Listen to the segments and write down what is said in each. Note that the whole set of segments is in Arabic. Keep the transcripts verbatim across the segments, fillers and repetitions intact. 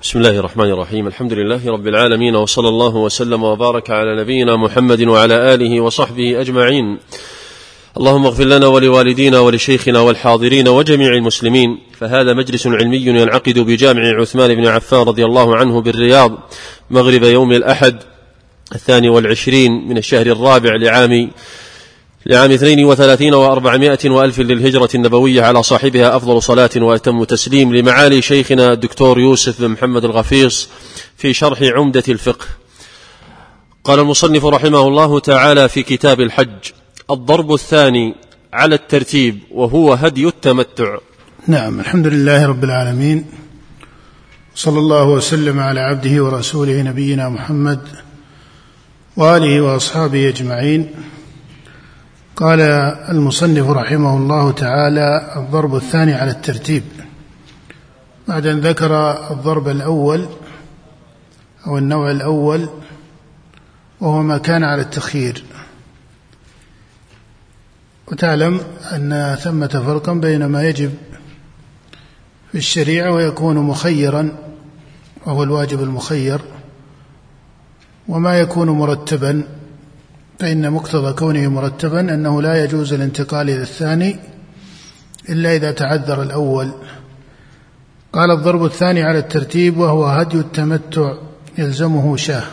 بسم الله الرحمن الرحيم. الحمد لله رب العالمين، وصلى الله وسلم وبارك على نبينا محمد وعلى آله وصحبه أجمعين. اللهم اغفر لنا ولوالدينا ولشيخنا والحاضرين وجميع المسلمين. فهذا مجلس علمي ينعقد بجامع عثمان بن عفان رضي الله عنه بالرياض مغرب يوم الأحد الثاني والعشرين من الشهر الرابع لعام لعام اثنين وثلاثين وأربعمائة وألف للهجرة النبوية، على صاحبها أفضل صلاة وأتم تسليم، لمعالي شيخنا الدكتور يوسف بن محمد الغفيص في شرح عمدة الفقه. قال المصنف رحمه الله تعالى في كتاب الحج: الضرب الثاني على الترتيب، وهو هدي التمتع. نعم، الحمد لله رب العالمين، صلى الله وسلم على عبده ورسوله نبينا محمد وآله وأصحابه أجمعين. قال المصنف رحمه الله تعالى: الضرب الثاني على الترتيب، بعد أن ذكر الضرب الأول أو النوع الأول وهو ما كان على التخيير. وتعلم أن ثمة فرقا بين ما يجب في الشريعة ويكون مخيرا وهو الواجب المخير، وما يكون مرتبا، فإن مقتضى كونه مرتبا أنه لا يجوز الانتقال إلى الثاني إلا إذا تعذر الأول. قال: الضرب الثاني على الترتيب، وهو هدي التمتع، يلزمه شاه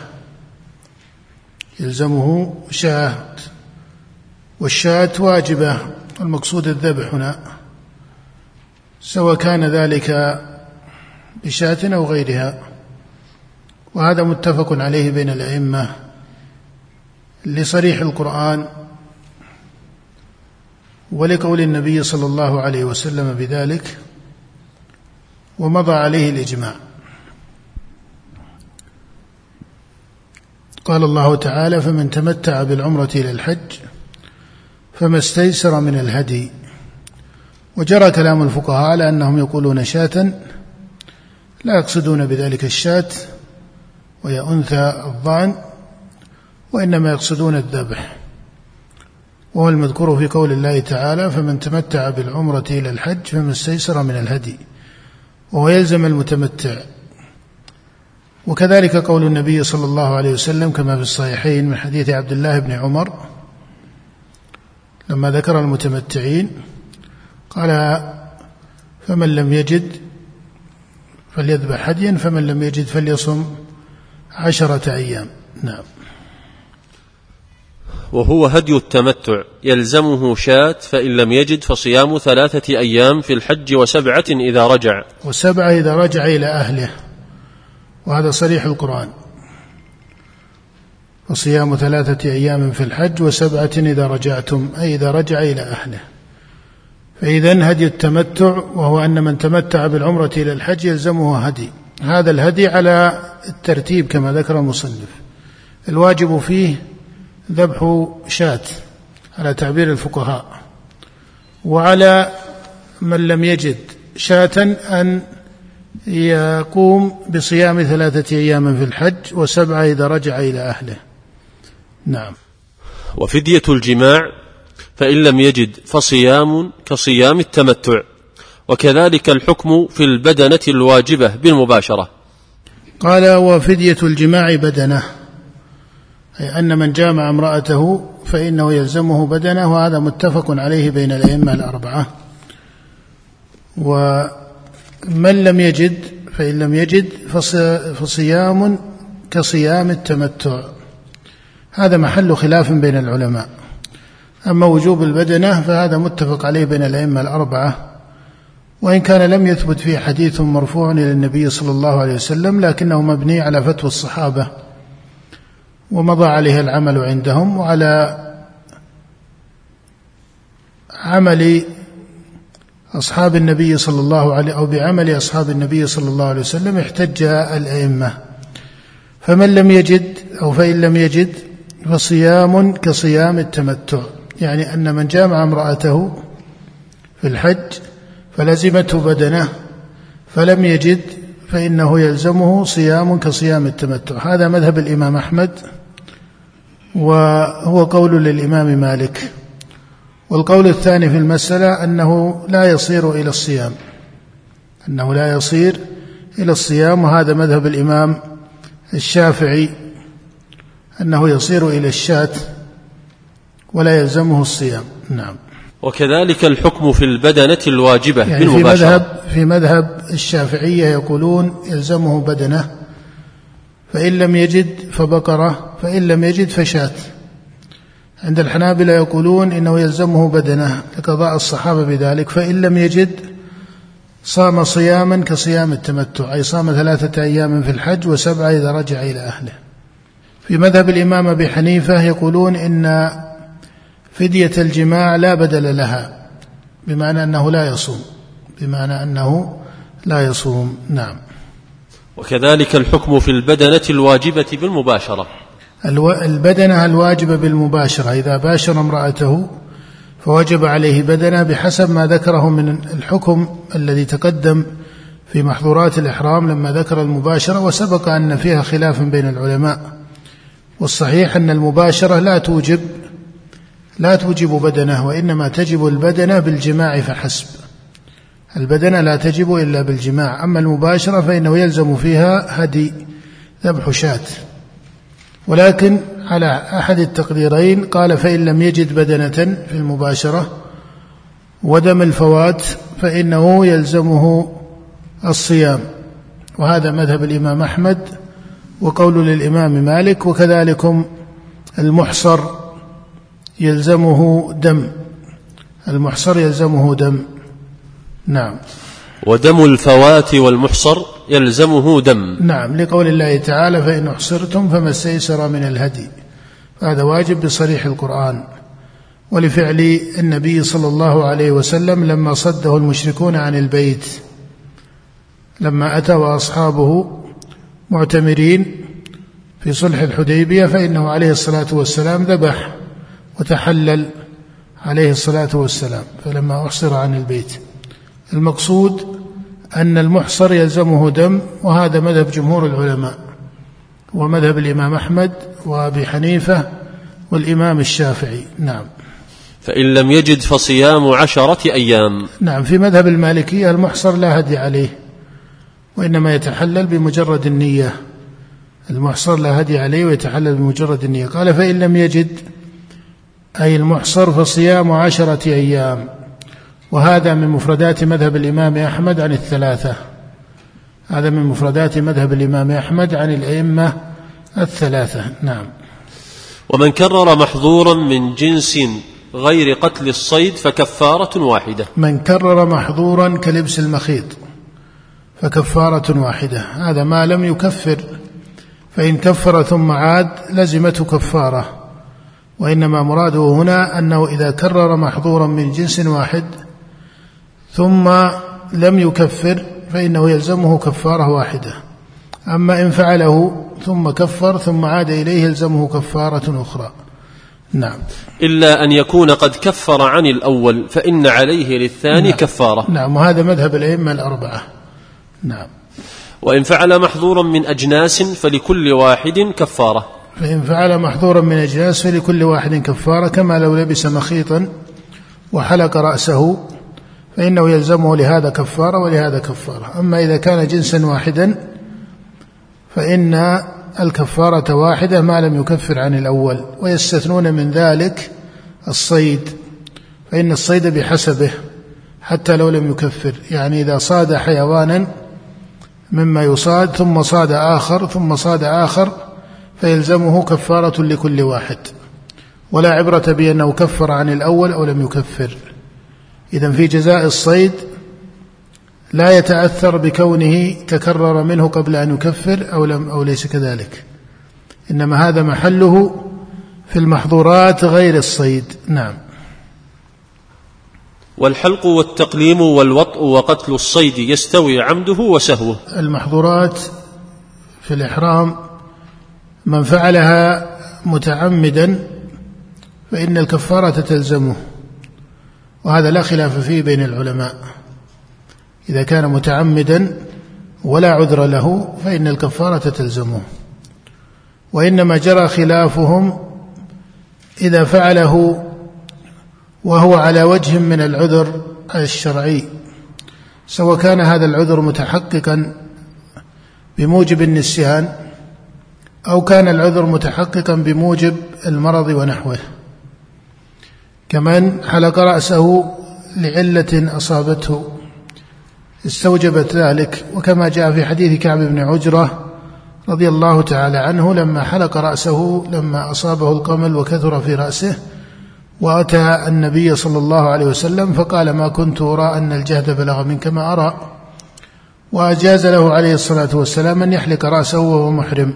يلزمه شاه والشاة واجبة، المقصود الذبح هنا، سواء كان ذلك بشاة أو غيرها، وهذا متفق عليه بين الأئمة لصريح القرآن ولقول النبي صلى الله عليه وسلم بذلك، ومضى عليه الإجماع. قال الله تعالى: فمن تمتع بالعمرة إلى الحج فما استيسر من الهدي. وجرى كلام الفقهاء على أنهم يقولون شاة، لا يقصدون بذلك الشاة وهي أنثى الضأن، وإنما يقصدون الذبح، وهو المذكور في قول الله تعالى: فمن تمتع بالعمرة إلى الحج فما استيسر من الهدي، وهو يلزم المتمتع. وكذلك قول النبي صلى الله عليه وسلم كما في الصحيحين من حديث عبد الله بن عمر لما ذكر المتمتعين قال: فمن لم يجد فليذبح هديا، فمن لم يجد فليصم عشرة أيام. نعم. وهو هدي التمتع، يلزمه شاة، فإن لم يجد فصيام ثلاثة أيام في الحج وسبعة إذا رجع وسبعة إذا رجع إلى أهله، وهذا صريح القرآن، وصيام ثلاثة أيام في الحج وسبعة إذا رجعتم، أي إذا رجع إلى أهله. فإذن هدي التمتع، وهو أن من تمتع بالعمرة إلى الحج يلزمه هدي. هذا الهدي على الترتيب كما ذكر المصنف، الواجب فيه ذبح شاة على تعبير الفقهاء، وعلى من لم يجد شاة أن يقوم بصيام ثلاثة أيام في الحج وسبعة إذا رجع إلى أهله. نعم. وفدية الجماع فإن لم يجد فصيام كصيام التمتع، وكذلك الحكم في البدنة الواجبة بالمباشرة. قال: وفدية الجماع بدنة، أي أن من جامع امرأته فإنه يلزمه بدنة، وهذا متفق عليه بين الأئمة الأربعة. ومن لم يجد فإن لم يجد فصيام كصيام التمتع، هذا محل خلاف بين العلماء. أما وجوب البدنة فهذا متفق عليه بين الأئمة الأربعة، وإن كان لم يثبت فيه حديث مرفوع إلى النبي صلى الله عليه وسلم، لكنه مبني على فتوى الصحابة ومضى عليه العمل عندهم، وعلى عمل أصحاب النبي صلى الله عليه أو بعمل أصحاب النبي صلى الله عليه وسلم احتج الأئمة. فمن لم يجد أو فإن لم يجد فصيام كصيام التمتع، يعني أن من جامع امرأته في الحج فلزمته بدنه فلم يجد فإنه يلزمه صيام كصيام التمتع. هذا مذهب الإمام أحمد، وهو قول للإمام مالك. والقول الثاني في المسألة أنه لا يصير إلى الصيام أنه لا يصير إلى الصيام، وهذا مذهب الإمام الشافعي أنه يصير إلى الشاة ولا يلزمه الصيام. نعم. وكذلك الحكم في البدنة الواجبة يعني بالمباشرة. في مذهب, في مذهب الشافعية يقولون يلزمه بدنة، فإن لم يجد فبقرة، فإن لم يجد فشاة. عند الحنابلة يقولون إنه يلزمه بدنة لقضاء الصحابة بذلك، فإن لم يجد صام صياما كصيام التمتع، أي صام ثلاثة أيام في الحج وسبعة إذا رجع إلى أهله. في مذهب الإمام أبي حنيفة يقولون إن فدية الجماع لا بدل لها، بمعنى أنه لا يصوم، بمعنى أنه لا يصوم. نعم. وكذلك الحكم في البدنة الواجبة بالمباشرة. البدنة الواجبة بالمباشرة، إذا باشر امرأته فوجب عليه بدنة بحسب ما ذكره من الحكم الذي تقدم في محظورات الإحرام لما ذكر المباشرة، وسبق أن فيها خلاف بين العلماء، والصحيح أن المباشرة لا توجب لا توجب بدنة، وإنما تجب البدنة بالجماع فحسب. البدنة لا تجب إلا بالجماع، أما المباشرة فإنه يلزم فيها هدي ذبح شاة. ولكن على أحد التقديرين قال فإن لم يجد بدنة في المباشرة ودم الفوات فإنه يلزمه الصيام، وهذا مذهب الإمام أحمد وقول للإمام مالك. وكذلك المحصر يلزمه دم، المحصر يلزمه دم. نعم. ودم الفوات والمحصر يلزمه دم. نعم، لقول الله تعالى فإن أحصرتم فما استيسر من الهدي، هذا واجب بصريح القرآن، ولفعل النبي صلى الله عليه وسلم لما صده المشركون عن البيت، لما أتى وأصحابه معتمرين في صلح الحديبية، فإنه عليه الصلاة والسلام ذبح وتحلل عليه الصلاة والسلام فلما أحصر عن البيت. المقصود أن المحصر يلزمه دم، وهذا مذهب جمهور العلماء ومذهب الإمام أحمد وأبي حنيفة والإمام الشافعي. نعم. فإن لم يجد فصيام عشرة أيام. نعم. في مذهب المالكية المحصر لا هدي عليه، وإنما يتحلل بمجرد النية، المحصر لا هدي عليه ويتحلل بمجرد النية. قال فإن لم يجد أي المحصر فصيام عشرة أيام، وهذا من مفردات مذهب الإمام أحمد عن الثلاثة، هذا من مفردات مذهب الإمام أحمد عن الأئمة الثلاثة. نعم. ومن كرر محظورا من جنس غير قتل الصيد فكفارة واحدة. من كرر محظورا كلبس المخيط فكفارة واحدة، هذا ما لم يكفر، فإن كفر ثم عاد لزمته كفارة، وإنما مراده هنا أنه إذا كرر محظورا من جنس واحد ثم لم يكفر فإنه يلزمه كفارة واحدة. أما إن فعله ثم كفر ثم عاد إليه يلزمه كفارة أخرى. نعم. إلا أن يكون قد كفر عن الأول فإن عليه للثاني نعم. كفارة. نعم، وهذا مذهب الأئمة الأربعة. نعم. وإن فعل محظورا من أجناس فلكل واحد كفارة. فإن فعل محظورا من أجناس فلكل واحد كفارة، كما لو لبس مخيطا وحلق رأسه فإنه يلزمه لهذا كفارة ولهذا كفارة. أما إذا كان جنسا واحدا فإن الكفارة واحدة ما لم يكفر عن الأول، ويستثنون من ذلك الصيد، فإن الصيد بحسبه حتى لو لم يكفر، يعني إذا صاد حيوانا مما يصاد ثم صاد آخر ثم صاد آخر فيلزمه كفارة لكل واحد، ولا عبرة بأنه كفر عن الأول أو لم يكفر. إذن في جزاء الصيد لا يتأثر بكونه تكرر منه قبل أن يكفر أو, لم أو ليس كذلك، إنما هذا محله في المحظورات غير الصيد. نعم. والحلق والتقليم والوطء وقتل الصيد يستوي عمده وسهوه. المحظورات في الإحرام من فعلها متعمدا فإن الكفارة تلزمه، وهذا لا خلاف فيه بين العلماء، إذا كان متعمدا ولا عذر له فإن الكفارة تلزمه. وإنما جرى خلافهم إذا فعله وهو على وجه من العذر الشرعي، سواء كان هذا العذر متحققا بموجب النسيان، أو كان العذر متحققا بموجب المرض ونحوه، كمن حلق رأسه لعلة أصابته استوجبت ذلك، وكما جاء في حديث كعب بن عجرة رضي الله تعالى عنه لما حلق رأسه لما أصابه القمل وكثر في رأسه، وأتى النبي صلى الله عليه وسلم فقال: ما كنت أرى أن الجهد بلغ منك ما أرى، وأجاز له عليه الصلاة والسلام أن يحلق رأسه وهو محرم.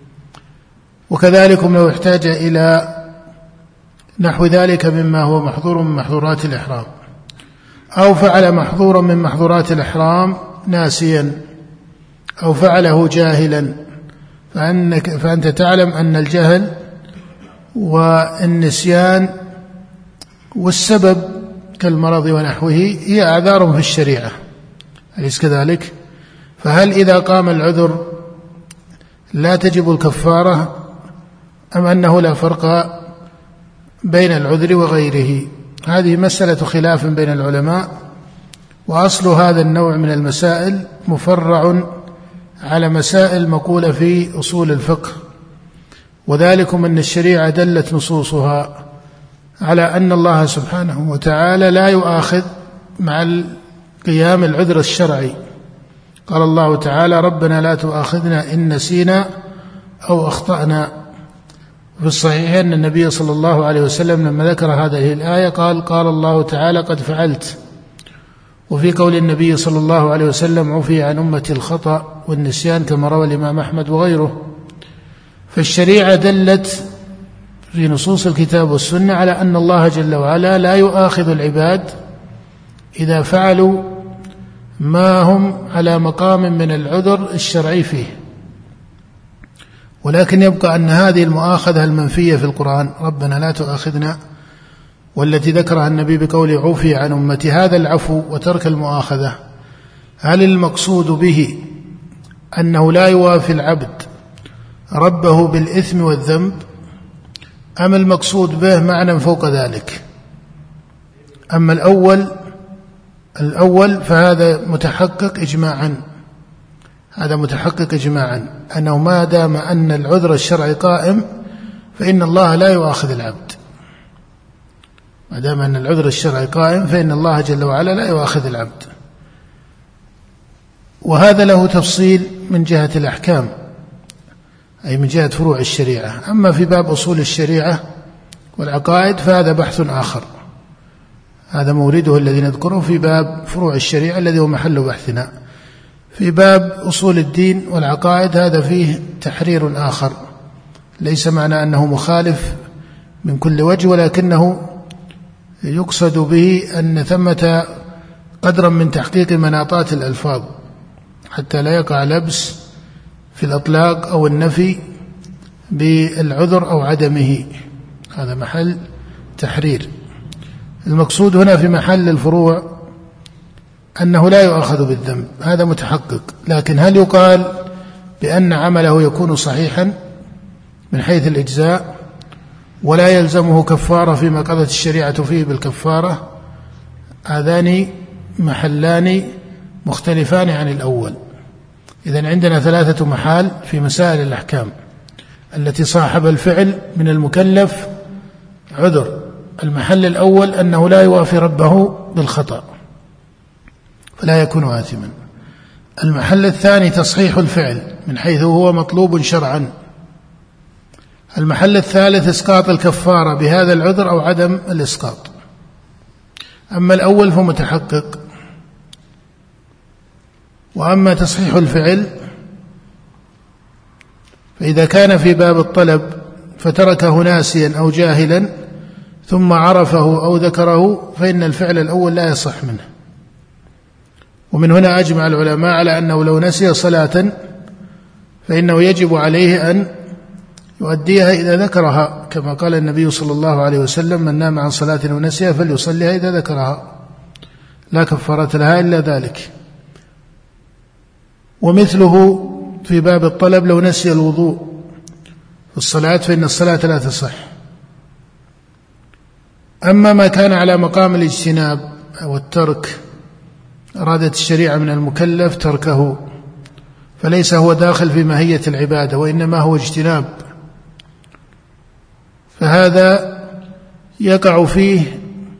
وكذلك لو احتاج إلى نحو ذلك مما هو محظور من محظورات الإحرام، أو فعل محظورا من محظورات الإحرام ناسيا، أو فعله جاهلا، فأنك فأنت تعلم أن الجهل والنسيان والسبب كالمرض ونحوه هي أعذار في الشريعة، أليس كذلك؟ فهل إذا قام العذر لا تجب الكفارة، أم أنه لا فرق بين العذر وغيره؟ هذه مسألة خلاف بين العلماء، وأصل هذا النوع من المسائل مفرع على مسائل مقولة في أصول الفقه، وذلكم أن الشريعة دلت نصوصها على أن الله سبحانه وتعالى لا يؤاخذ مع قيام العذر الشرعي. قال الله تعالى: ربنا لا تؤاخذنا إن نسينا أو أخطأنا. في الصحيح أن النبي صلى الله عليه وسلم لما ذكر هذه الآية قال: قال الله تعالى: قد فعلت. وفي قول النبي صلى الله عليه وسلم: عفي عن أمتي الخطأ والنسيان، كما روى الإمام أحمد وغيره. فالشريعة دلت في نصوص الكتاب والسنة على أن الله جل وعلا لا يؤاخذ العباد إذا فعلوا ما هم على مقام من العذر الشرعي فيه، ولكن يبقى أن هذه المؤاخذة المنفية في القرآن: ربنا لا تؤاخذنا، والتي ذكرها النبي بقول عفي عن أمتي، هذا العفو وترك المؤاخذة، هل المقصود به أنه لا يوافي العبد ربه بالإثم والذنب، أم المقصود به معنى فوق ذلك؟ أما الأول الأول فهذا متحقق إجماعا، هذا متحقق إجماعا أنه ما دام أن العذر الشرعي قائم فإن الله لا يؤاخذ العبد، ما دام أن العذر الشرعي قائم فإن الله جل وعلا لا يؤاخذ العبد. وهذا له تفصيل من جهة الأحكام، أي من جهة فروع الشريعة. أما في باب أصول الشريعة والعقائد فهذا بحث آخر، هذا مورده الذي نذكره في باب فروع الشريعة الذي هو محل بحثنا. في باب أصول الدين والعقائد هذا فيه تحرير آخر، ليس معنى أنه مخالف من كل وجه، ولكنه يقصد به أن ثمة قدرا من تحقيق مناطات الألفاظ حتى لا يقع لبس في الإطلاق أو النفي بالعذر أو عدمه، هذا محل تحرير. المقصود هنا في محل الفروع أنه لا يؤاخذ بالذنب، هذا متحقق، لكن هل يقال بأن عمله يكون صحيحا من حيث الإجزاء ولا يلزمه كفارة فيما قضت الشريعة فيه بالكفارة؟ هذان محلان مختلفان عن الأول. إذن عندنا ثلاثة محال في مسائل الأحكام التي صاحب الفعل من المكلف عذر. المحل الأول أنه لا يوافي ربه بالخطأ فلا يكون آثما. المحل الثاني تصحيح الفعل من حيث هو مطلوب شرعا. المحل الثالث إسقاط الكفارة بهذا العذر أو عدم الإسقاط. أما الأول فمتحقق. وأما تصحيح الفعل فإذا كان في باب الطلب فتركه ناسيا أو جاهلا ثم عرفه أو ذكره فإن الفعل الأول لا يصح منه. ومن هنا أجمع العلماء على أنه لو نسي صلاة فإنه يجب عليه أن يؤديها إذا ذكرها، كما قال النبي صلى الله عليه وسلم: من نام عن صلاة ونسيها فليصليها إذا ذكرها، لا كفارة لها إلا ذلك. ومثله في باب الطلب لو نسي الوضوء في الصلاة فإن الصلاة لا تصح. أما ما كان على مقام الاجتناب أو الترك، أرادت الشريعة من المكلف تركه، فليس هو داخل في ماهية العبادة، وإنما هو اجتناب، فهذا يقع فيه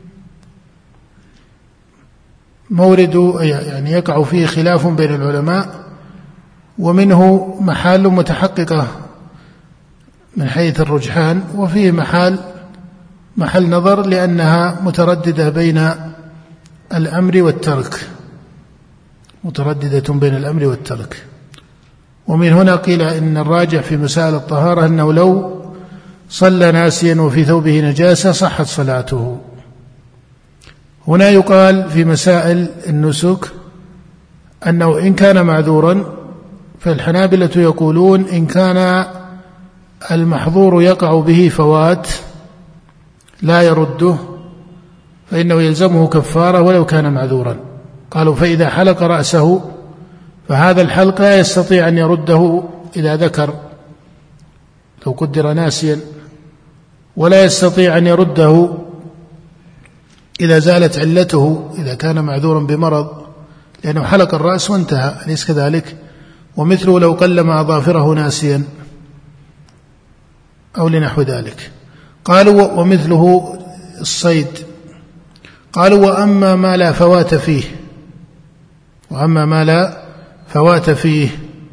مورد، يعني يقع فيه خلاف بين العلماء، ومنه محال متحققة من حيث الرجحان، وفيه محال محل نظر لأنها مترددة بين الأمر والترك، مترددة بين الأمر والترك. ومن هنا قيل إن الراجح في مسائل الطهارة أنه لو صلى ناسيا وفي ثوبه نجاسة صحت صلاته. هنا يقال في مسائل النسك أنه إن كان معذورا، فالحنابلة يقولون إن كان المحظور يقع به فوات لا يرده فإنه يلزمه كفارة ولو كان معذورا. قالوا فإذا حلق رأسه فهذا الحلق لا يستطيع أن يرده إذا ذكر، لو قدر ناسيا، ولا يستطيع أن يرده إذا زالت علته، إذا كان معذورا بمرض، لأنه حلق الرأس وانتهى، أليس كذلك؟ ومثله لو قلم أظافره ناسيا أو لنحو ذلك. قالوا ومثله الصيد. قالوا وأما ما لا فوات فيه، وأما ما لا فوات فيه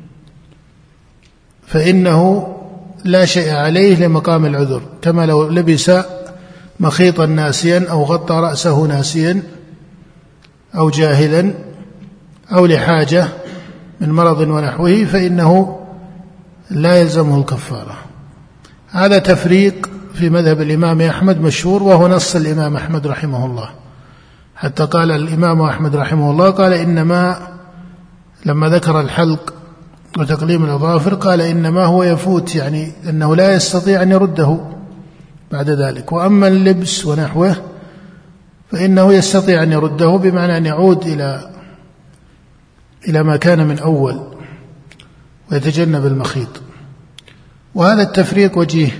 فإنه لا شيء عليه لمقام العذر، كما لو لبس مخيطا ناسيا أو غطى رأسه ناسيا أو جاهلا أو لحاجة من مرض ونحوه فإنه لا يلزمه الكفارة. هذا تفريق في مذهب الإمام أحمد مشهور، وهو نص الإمام أحمد رحمه الله، حتى قال الإمام أحمد رحمه الله قال إنما لما ذكر الحلق وتقليم الأظافر قال إنما هو يفوت، يعني أنه لا يستطيع أن يرده بعد ذلك. وأما اللبس ونحوه فإنه يستطيع أن يرده، بمعنى أن يعود إلى إلى ما كان من أول ويتجنب المخيط. وهذا التفريق وجيه،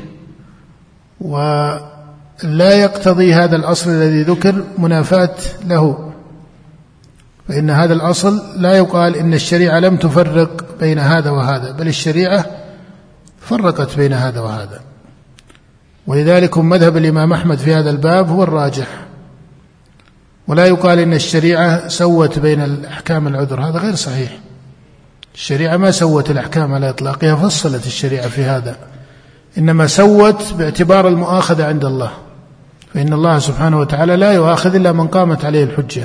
ولا يقتضي هذا الأصل الذي ذكر منافاة له، فإن هذا الأصل لا يقال إن الشريعة لم تفرق بين هذا وهذا، بل الشريعة فرقت بين هذا وهذا. ولذلك مذهب الإمام أحمد في هذا الباب هو الراجح، ولا يقال إن الشريعة سوت بين الأحكام العذر، هذا غير صحيح. الشريعة ما سوت الأحكام على إطلاقها، فصلت الشريعة في هذا، إنما سوت باعتبار المؤاخذة عند الله، فإن الله سبحانه وتعالى لا يؤاخذ إلا من قامت عليه الحجة.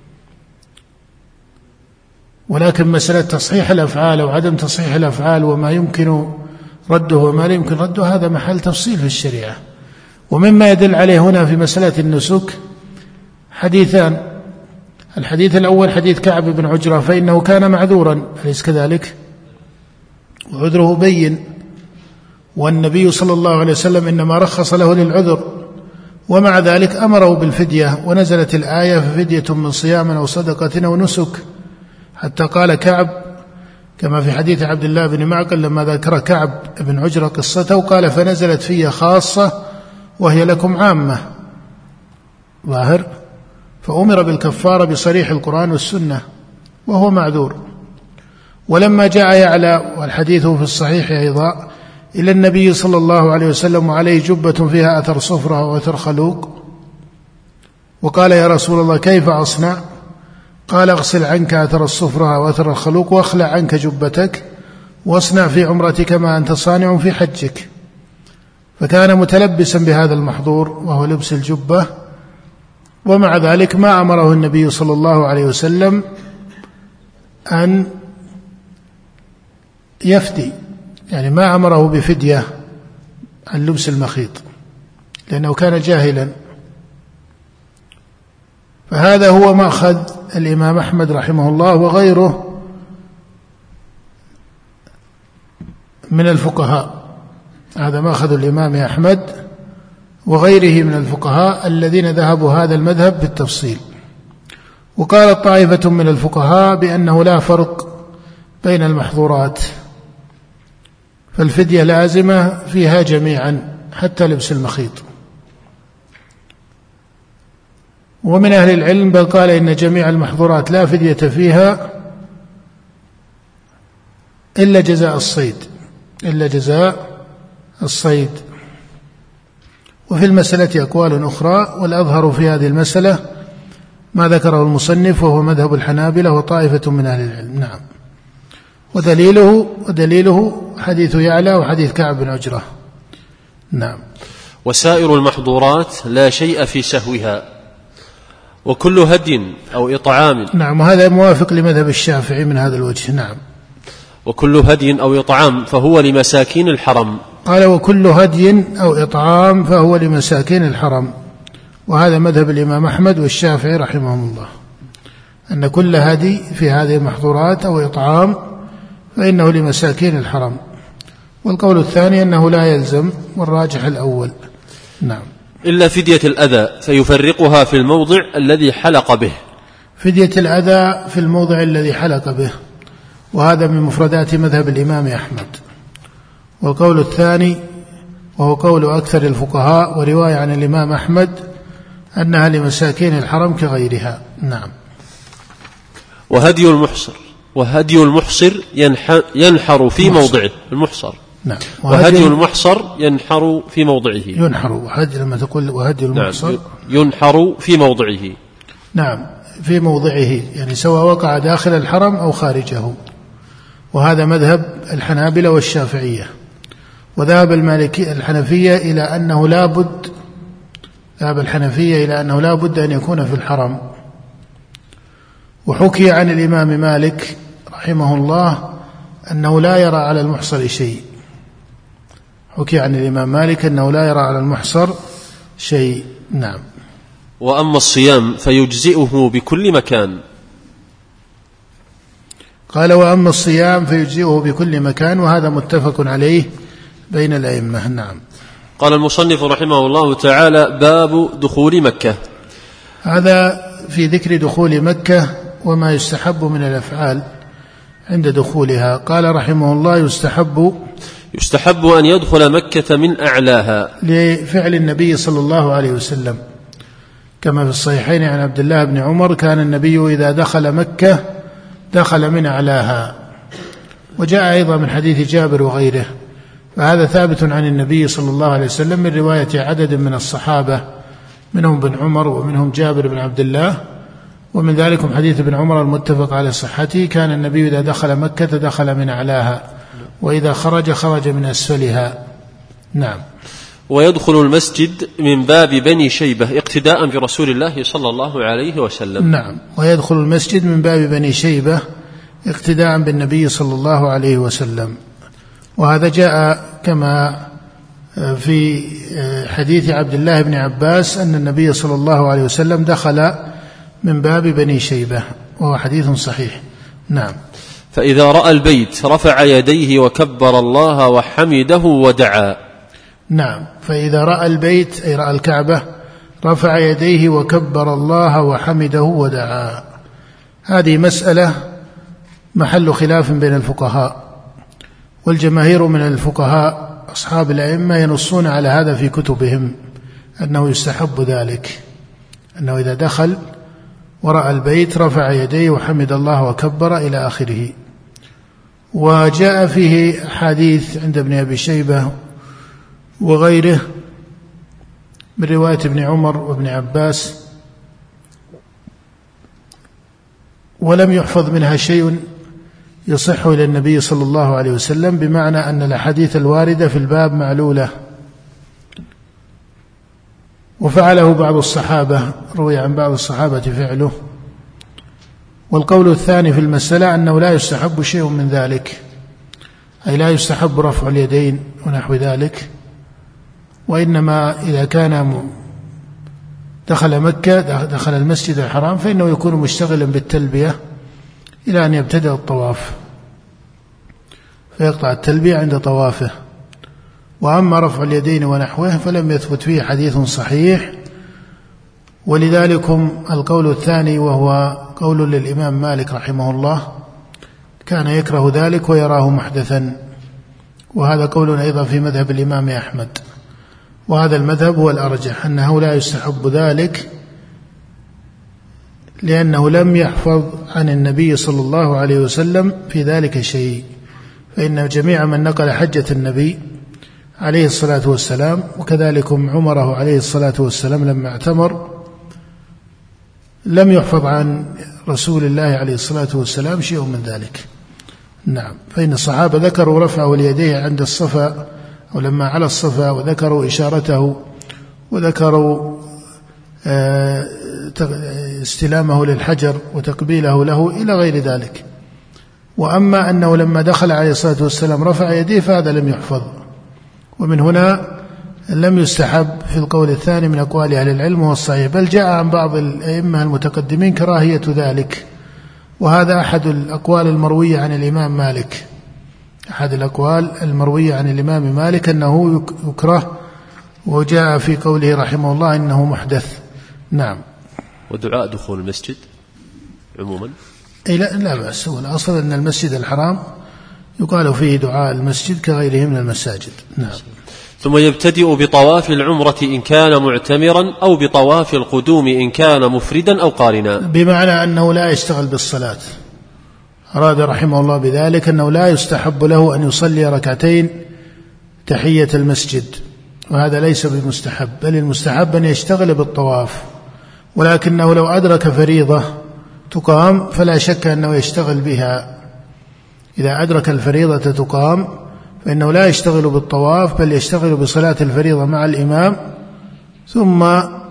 ولكن مسألة تصحيح الأفعال أو عدم تصحيح الأفعال وما يمكن رده وما لا يمكن رده هذا محل تفصيل في الشريعة. ومما يدل عليه هنا في مسألة النسك حديثان. الحديث الأول حديث كعب بن عجرة، فإنه كان معذورا، أليس كذلك؟ وعذره بين، والنبي صلى الله عليه وسلم إنما رخص له للعذر، ومع ذلك أمره بالفدية، ونزلت الآية ففدية من صيام أو صدقة أو نسك، حتى قال كعب كما في حديث عبد الله بن معقل لما ذكر كعب بن عجرة قصته قال فنزلت في خاصة وهي لكم عامة، ظاهر، فأمر بالكفارة بصريح القرآن والسنة وهو معذور. ولما جاء يعلى والحديث في الصحيح أيضا إلى النبي صلى الله عليه وسلم وعليه جبة فيها أثر صفرة وأثر خلوق، وقال يا رسول الله كيف أصنع؟ قال اغسل عنك أثر الصفرة وأثر الخلوق واخلع عنك جبتك واصنع في عمرتك ما أنت صانع في حجك. فكان متلبسا بهذا المحظور وهو لبس الجبة، ومع ذلك ما أمره النبي صلى الله عليه وسلم أن يفدي، يعني ما أمره بفدية عن لبس المخيط لأنه كان جاهلا. فهذا هو مأخذ الإمام أحمد رحمه الله وغيره من الفقهاء، هذا مأخذ الإمام أحمد وغيره من الفقهاء الذين ذهبوا هذا المذهب بالتفصيل. وقال طائفة من الفقهاء بأنه لا فرق بين المحظورات، فالفدية لازمة فيها جميعا حتى لبس المخيط. ومن أهل العلم بل قال إن جميع المحظورات لا فدية فيها إلا جزاء الصيد إلا جزاء الصيد. وفي المسألة أقوال أخرى، والأظهر في هذه المسألة ما ذكره المصنف وهو مذهب الحنابلة وطائفة من أهل العلم. نعم. ودليله ودليله حديث يعلى وحديث كعب بن عجرة. نعم. وسائر المحظورات لا شيء في سهوها، وكل هدي أو إطعام. نعم. وهذا موافق لمذهب الشافعي من هذا الوجه. نعم. وكل هدي أو إطعام فهو لمساكين الحرم. قال وكل هدي أو إطعام فهو لمساكين الحرم، وهذا مذهب الإمام أحمد والشافعي رحمهم الله، أن كل هدي في هذه المحظورات أو إطعام فإنه لمساكين الحرم. والقول الثاني أنه لا يلزم، والراجح الأول. نعم. إلا فدية الأذى فيفرقها في الموضع الذي حلق به. فدية الأذى في الموضع الذي حلق به، وهذا من مفردات مذهب الإمام أحمد. والقول الثاني وهو قول أكثر الفقهاء ورواية عن الإمام أحمد أنها لمساكين الحرم كغيرها. نعم. وهدي المحصر وهدي المحصر ينحر في موضعه. المحصر. نعم. وهدي المحصر ينحر في موضعه. ينحر وهدي لما تقول وهدي المحصر. نعم. ينحر في موضعه. نعم. في موضعه، يعني سواء وقع داخل الحرم أو خارجه. وهذا مذهب الحنابلة والشافعية. وذهب المالكي الحنفية إلى أنه لا بد ذهب الحنفية إلى أنه لا بد أن يكون في الحرم. وحكي عن الإمام مالك رحمه الله أنه لا يرى على المحصر شيء. حكي عن الإمام مالك أنه لا يرى على المحصر شيء. نعم. وأما الصيام فيجزئه بكل مكان. قال وأما الصيام فيجزئه بكل مكان، وهذا متفق عليه بين الأئمة. نعم. قال المصنف رحمه الله تعالى: باب دخول مكة. هذا في ذكر دخول مكة وما يستحب من الأفعال عند دخولها. قال رحمه الله: يستحب يستحب أن يدخل مكة من أعلاها، لفعل النبي صلى الله عليه وسلم، كما في الصحيحين عن عبد الله بن عمر: كان النبي إذا دخل مكة دخل من أعلاها. وجاء أيضا من حديث جابر وغيره، فهذا ثابت عن النبي صلى الله عليه وسلم من رواية عدد من الصحابة، منهم بن عمر ومنهم جابر بن عبد الله. ومن ذلكم حديث ابن عمر المتفق على صحته: كان النبي إذا دخل مكة دخل من أعلاها، وإذا خرج خرج من أسفلها. نعم. ويدخل المسجد من باب بني شيبة اقتداء برسول الله صلى الله عليه وسلم. نعم. ويدخل المسجد من باب بني شيبة اقتداء بالنبي صلى الله عليه وسلم. وهذا جاء كما في حديث عبد الله بن عباس أن النبي صلى الله عليه وسلم دخل من باب بني شيبة، وهو حديث صحيح. نعم. فإذا رأى البيت رفع يديه وكبر الله وحمده ودعا. نعم. فإذا رأى البيت أي رأى الكعبة رفع يديه وكبر الله وحمده ودعا. هذه مسألة محل خلاف بين الفقهاء، والجماهير من الفقهاء أصحاب الأئمة ينصون على هذا في كتبهم، أنه يستحب ذلك، أنه إذا دخل ورأى البيت رفع يديه وحمد الله وكبر إلى آخره. وجاء فيه حديث عند ابن أبي شيبة وغيره من رواية ابن عمر وابن عباس، ولم يحفظ منها شيء يصح إلى النبي صلى الله عليه وسلم، بمعنى أن الأحاديث الواردة في الباب معلولة، وفعله بعض الصحابة، روي عن بعض الصحابة فعله. والقول الثاني في المسألة أنه لا يستحب شيء من ذلك، أي لا يستحب رفع اليدين ونحو ذلك، وإنما إذا كان دخل مكة دخل المسجد الحرام فإنه يكون مشتغلا بالتلبية إلى أن يبتدأ الطواف، فيقطع التلبية عند طوافه. وأما رفع اليدين ونحوه فلم يثبت فيه حديث صحيح، ولذلك القول الثاني وهو قول للإمام مالك رحمه الله كان يكره ذلك ويراه محدثا، وهذا قول أيضا في مذهب الإمام أحمد. وهذا المذهب هو الأرجح، أنه لا يستحب ذلك، لأنه لم يحفظ عن النبي صلى الله عليه وسلم في ذلك شيء، فإن جميع من نقل حجة النبي عليه الصلاة والسلام وكذلك عمره عليه الصلاة والسلام لما اعتمر لم يحفظ عن رسول الله عليه الصلاة والسلام شيء من ذلك. نعم. فإن الصحابة ذكروا رفعه ليديه عند الصفا أو لما على الصفا، وذكروا إشارته، وذكروا استلامه للحجر وتقبيله له إلى غير ذلك. وأما أنه لما دخل عليه الصلاة والسلام رفع يديه فهذا لم يحفظ، ومن هنا لم يستحب في القول الثاني من أقوال أهل العلم والصحيح، بل جاء عن بعض الأئمة المتقدمين كراهية ذلك، وهذا أحد الأقوال المروية عن الإمام مالك أحد الأقوال المروية عن الإمام مالك أنه يكره، وجاء في قوله رحمه الله إنه محدث. نعم. ودعاء دخول المسجد عموما أي لا, لا بأس، هو الأصل أن المسجد الحرام يقال فيه دعاء المسجد كغيره من المساجد. نعم. ثم يبتدئ بطواف العمرة إن كان معتمرا أو بطواف القدوم إن كان مفردا أو قارنا، بمعنى أنه لا يشتغل بالصلاة. أراد رحمه الله بذلك أنه لا يستحب له أن يصلي ركعتين تحية المسجد، وهذا ليس بمستحب، بل المستحب أن يشتغل بالطواف، ولكنه لو أدرك فريضة تقام فلا شك أنه يشتغل بها. إذا أدرك الفريضة تقام فإنه لا يشتغل بالطواف، بل يشتغل بصلاة الفريضة مع الإمام ثم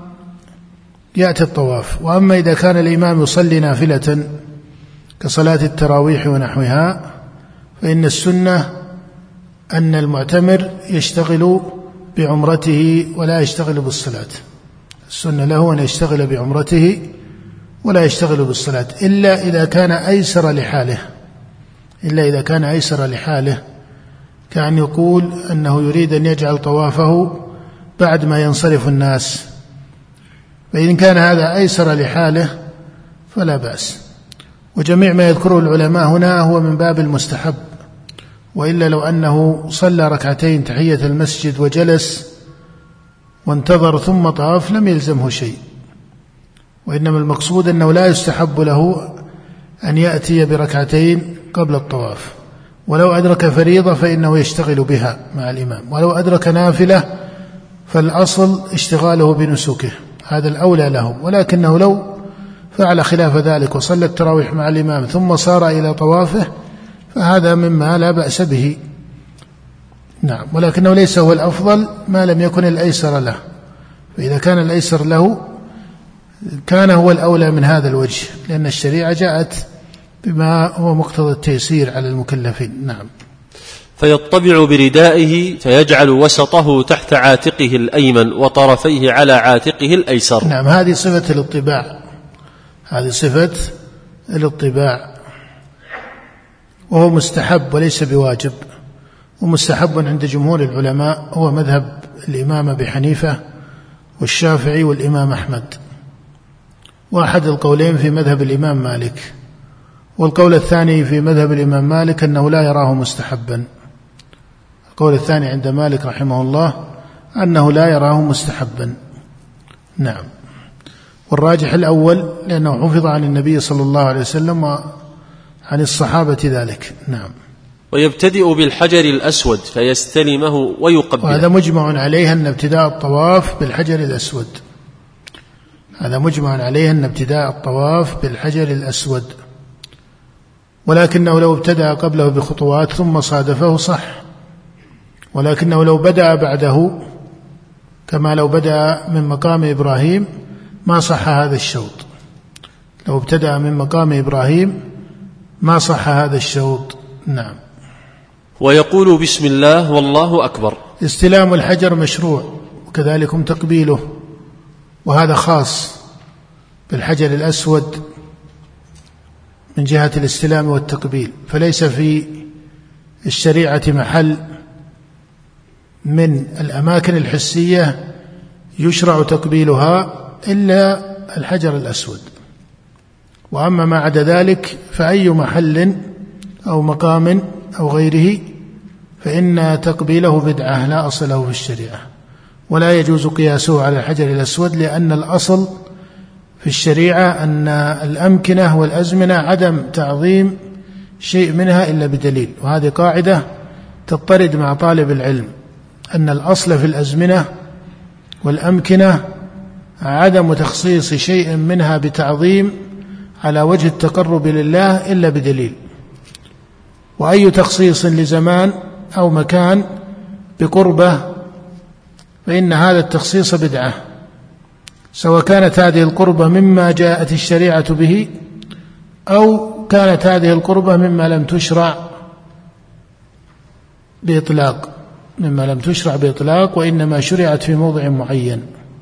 يأتي الطواف. وأما إذا كان الإمام يصلي نافلة كصلاة التراويح ونحوها فإن السنة أن المعتمر يشتغل بعمرته ولا يشتغل بالصلاة. السنة له أن يشتغل بعمرته ولا يشتغل بالصلاة، إلا إذا كان أيسر لحاله إلا إذا كان أيسر لحاله كأن يقول أنه يريد أن يجعل طوافه بعد ما ينصرف الناس، فإن كان هذا أيسر لحاله فلا بأس. وجميع ما يذكره العلماء هنا هو من باب المستحب، وإلا لو أنه صلى ركعتين تحية المسجد وجلس وانتظر ثم طاف لم يلزمه شيء، وإنما المقصود أنه لا يستحب له أن يأتي بركعتين قبل الطواف. ولو أدرك فريضة فإنه يشتغل بها مع الإمام، ولو أدرك نافلة فالأصل اشتغاله بنسكه، هذا الأولى له. ولكنه لو فعل خلاف ذلك وصلى التراويح مع الإمام ثم صار إلى طوافه فهذا مما لا بأس به. نعم. ولكنه ليس هو الأفضل ما لم يكن الأيسر له، فإذا كان الأيسر له كان هو الأولى من هذا الوجه، لأن الشريعة جاءت بما هو مقتضى التيسير على المكلفين. نعم. فيطبع بردائه فيجعل وسطه تحت عاتقه الأيمن وطرفيه على عاتقه الأيسر. نعم. هذه صفة الاطباع هذه صفة الاطباع وهو مستحب وليس بواجب، ومستحب عند جمهور العلماء، هو مذهب الإمام أبي حنيفة والشافعي والإمام أحمد، وأحد القولين في مذهب الإمام مالك، والقول الثاني في مذهب الإمام مالك أنه لا يراه مستحبا. القول الثاني عند مالك رحمه الله أنه لا يراه مستحبا. نعم. والراجح الأول لأنه حفظ عن النبي صلى الله عليه وسلم وعن الصحابة ذلك. نعم. ويبتدئ بالحجر الأسود فيستلمه ويقبله. وهذا مجمع عليه أن ابتداء الطواف بالحجر الأسود هذا مجمع عليه أن ابتداء الطواف بالحجر الأسود، ولكنه لو ابتدأ قبله بخطوات ثم صادفه صح، ولكنه لو بدأ بعده كما لو بدأ من مقام إبراهيم ما صح هذا الشوط. لو ابتدأ من مقام إبراهيم ما صح هذا الشوط. نعم. ويقول بسم الله والله أكبر. استلام الحجر مشروع، وكذلك تقبيله، وهذا خاص بالحجر الأسود من جهة الاستلام والتقبيل، فليس في الشريعة محل من الأماكن الحسية يشرع تقبيلها إلا الحجر الأسود، وأما ما عدا ذلك فأي محل أو مقام أو غيره فإن تقبيله بدعة لا أصل له في الشريعة، ولا يجوز قياسه على الحجر الأسود، لأن الأصل في الشريعة أن الأمكنة والأزمنة عدم تعظيم شيء منها إلا بدليل. وهذه قاعدة تضطرد مع طالب العلم، أن الأصل في الأزمنة والأمكنة عدم تخصيص شيء منها بتعظيم على وجه التقرب لله إلا بدليل. وأي تخصيص لزمان أو مكان بقربة فإن هذا التخصيص بدعة، سواء كانت هذه القربة مما جاءت الشريعة به أو كانت هذه القربة مما لم تشرع بإطلاق مما لم تشرع بإطلاق وإنما شرعت في موضع معين.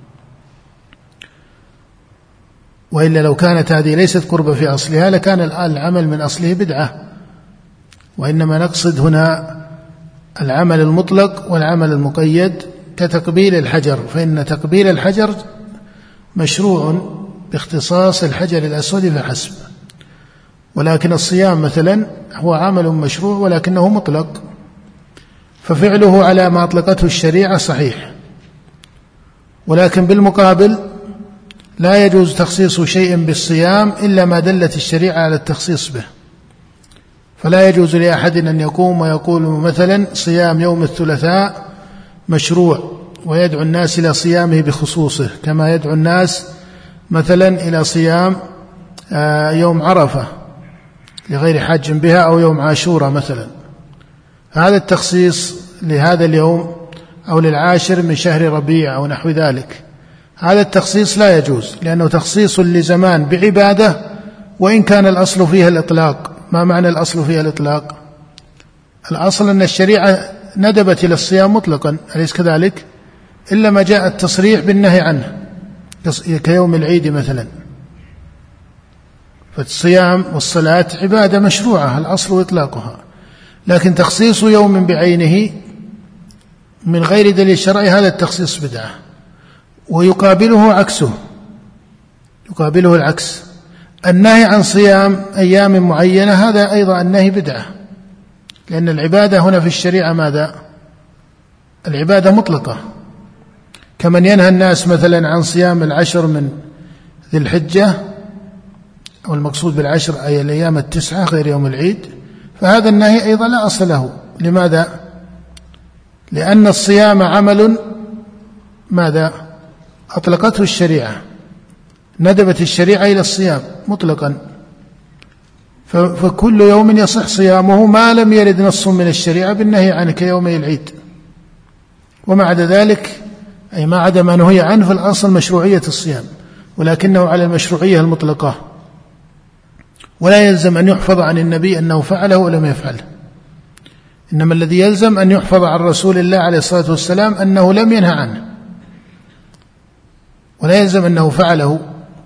وإلا لو كانت هذه ليست قربة في أصلها لكان العمل من أصله بدعة، وإنما نقصد هنا العمل المطلق والعمل المقيد كتقبيل الحجر، فإن تقبيل الحجر مشروع باختصاص الحجر الأسود فحسب، ولكن الصيام مثلا هو عمل مشروع ولكنه مطلق، ففعله على ما أطلقته الشريعة صحيح، ولكن بالمقابل لا يجوز تخصيص شيء بالصيام إلا ما دلت الشريعة على التخصيص به. فلا يجوز لأحد أن يقوم ويقول مثلا صيام يوم الثلاثاء مشروع ويدعو الناس إلى صيامه بخصوصه، كما يدعو الناس مثلا إلى صيام يوم عرفة لغير حاج بها أو يوم عاشوراء مثلا. هذا التخصيص لهذا اليوم أو للعاشر من شهر ربيع أو نحو ذلك، هذا التخصيص لا يجوز، لأنه تخصيص لزمان بعبادة وإن كان الأصل فيها الإطلاق. ما معنى الأصل فيها الإطلاق؟ الأصل أن الشريعة ندبت إلى الصيام مطلقا، أليس كذلك؟ إلا ما جاء التصريح بالنهي عنه كيوم العيد مثلا. فالصيام والصلاة عبادة مشروعة الأصل إطلاقها، لكن تخصيص يوم بعينه من غير دليل شرعي هذا التخصيص بدعة. ويقابله عكسه، يقابله العكس، النهي عن صيام أيام معينة هذا أيضا النهي بدعة، لأن العبادة هنا في الشريعة ماذا؟ العبادة مطلقة، كمن ينهى الناس مثلا عن صيام العشر من ذي الحجة، والمقصود بالعشر أي الأيام التسعة غير يوم العيد، فهذا النهي أيضا لا أصل له. لماذا؟ لأن الصيام عمل ماذا؟ أطلقته الشريعة، ندبت الشريعة إلى الصيام مطلقا، فكل يوم يصح صيامه ما لم يرد نص من الشريعة بالنهي عنه كيومي العيد. وما عدا ذلك أي ما عدا ما نهي عنه فالأصل مشروعية الصيام، ولكنه على المشروعية المطلقة، ولا يلزم أن يحفظ عن النبي أنه فعله ولم يفعله، إنما الذي يلزم أن يحفظ عن رسول الله عليه الصلاة والسلام أنه لم ينهى عنه، ولا يلزم أنه فعله.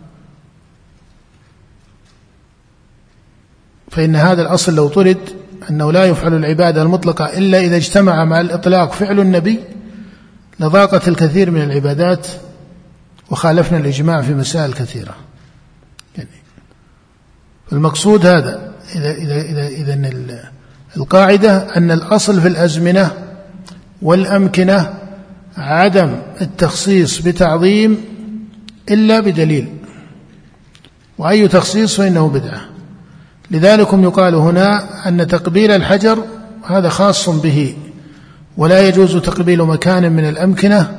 فإن هذا الأصل لو طرد أنه لا يفعل العبادة المطلقة إلا إذا اجتمع مع الإطلاق فعل النبي لضاقت الكثير من العبادات وخالفنا الإجماع في مسائل كثيرة. يعني المقصود هذا إذا إذا إذا إذا القاعدة أن الأصل في الأزمنة والأمكنة عدم التخصيص بتعظيم إلا بدليل، وأي تخصيص فإنه بدعة. لذلك يقال هنا أن تقبيل الحجر هذا خاص به، ولا يجوز تقبيل مكان من الأمكنة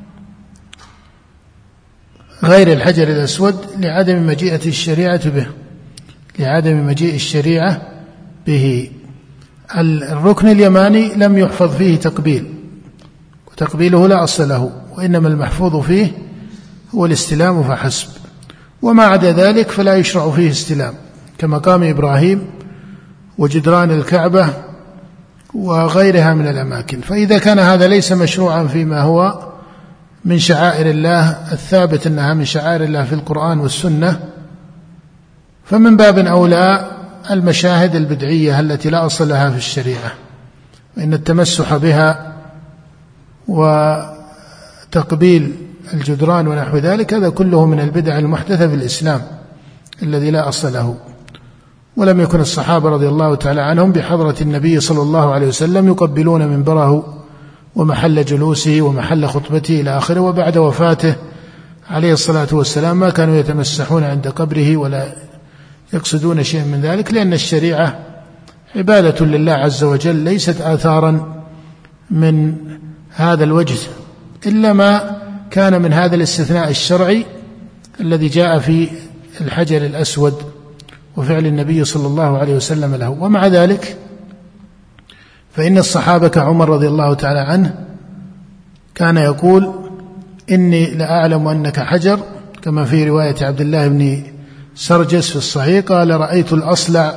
غير الحجر الأسود لعدم مجيئة الشريعة به لعدم مجيء الشريعة به. الركن اليماني لم يحفظ فيه تقبيل، وتقبيله لا أصل له، وإنما المحفوظ فيه هو الاستلام فحسب، وما عدا ذلك فلا يشرع فيه استلام، كمقام إبراهيم وجدران الكعبة وغيرها من الأماكن. فإذا كان هذا ليس مشروعا فيما هو من شعائر الله الثابت أنها من شعائر الله في القرآن والسنة، فمن باب أولى المشاهد البدعية التي لا أصل لها في الشريعة، وإن التمسح بها وتقبيل الجدران ونحو ذلك هذا كله من البدع المحدثة في الإسلام الذي لا أصل له. ولم يكن الصحابة رضي الله تعالى عنهم بحضرة النبي صلى الله عليه وسلم يقبلون منبره ومحل جلوسه ومحل خطبته إلى آخره، وبعد وفاته عليه الصلاة والسلام ما كانوا يتمسحون عند قبره ولا يقصدون شيئا من ذلك، لأن الشريعة عبادة لله عز وجل، ليست آثارا من هذا الوجه إلا ما كان من هذا الاستثناء الشرعي الذي جاء في الحجر الأسود وفعل النبي صلى الله عليه وسلم له. ومع ذلك فإن الصحابة كعمر رضي الله تعالى عنه كان يقول: إني لأعلم أنك حجر، كما في رواية عبد الله بن سرجس في الصحيح قال: رأيت الأصلع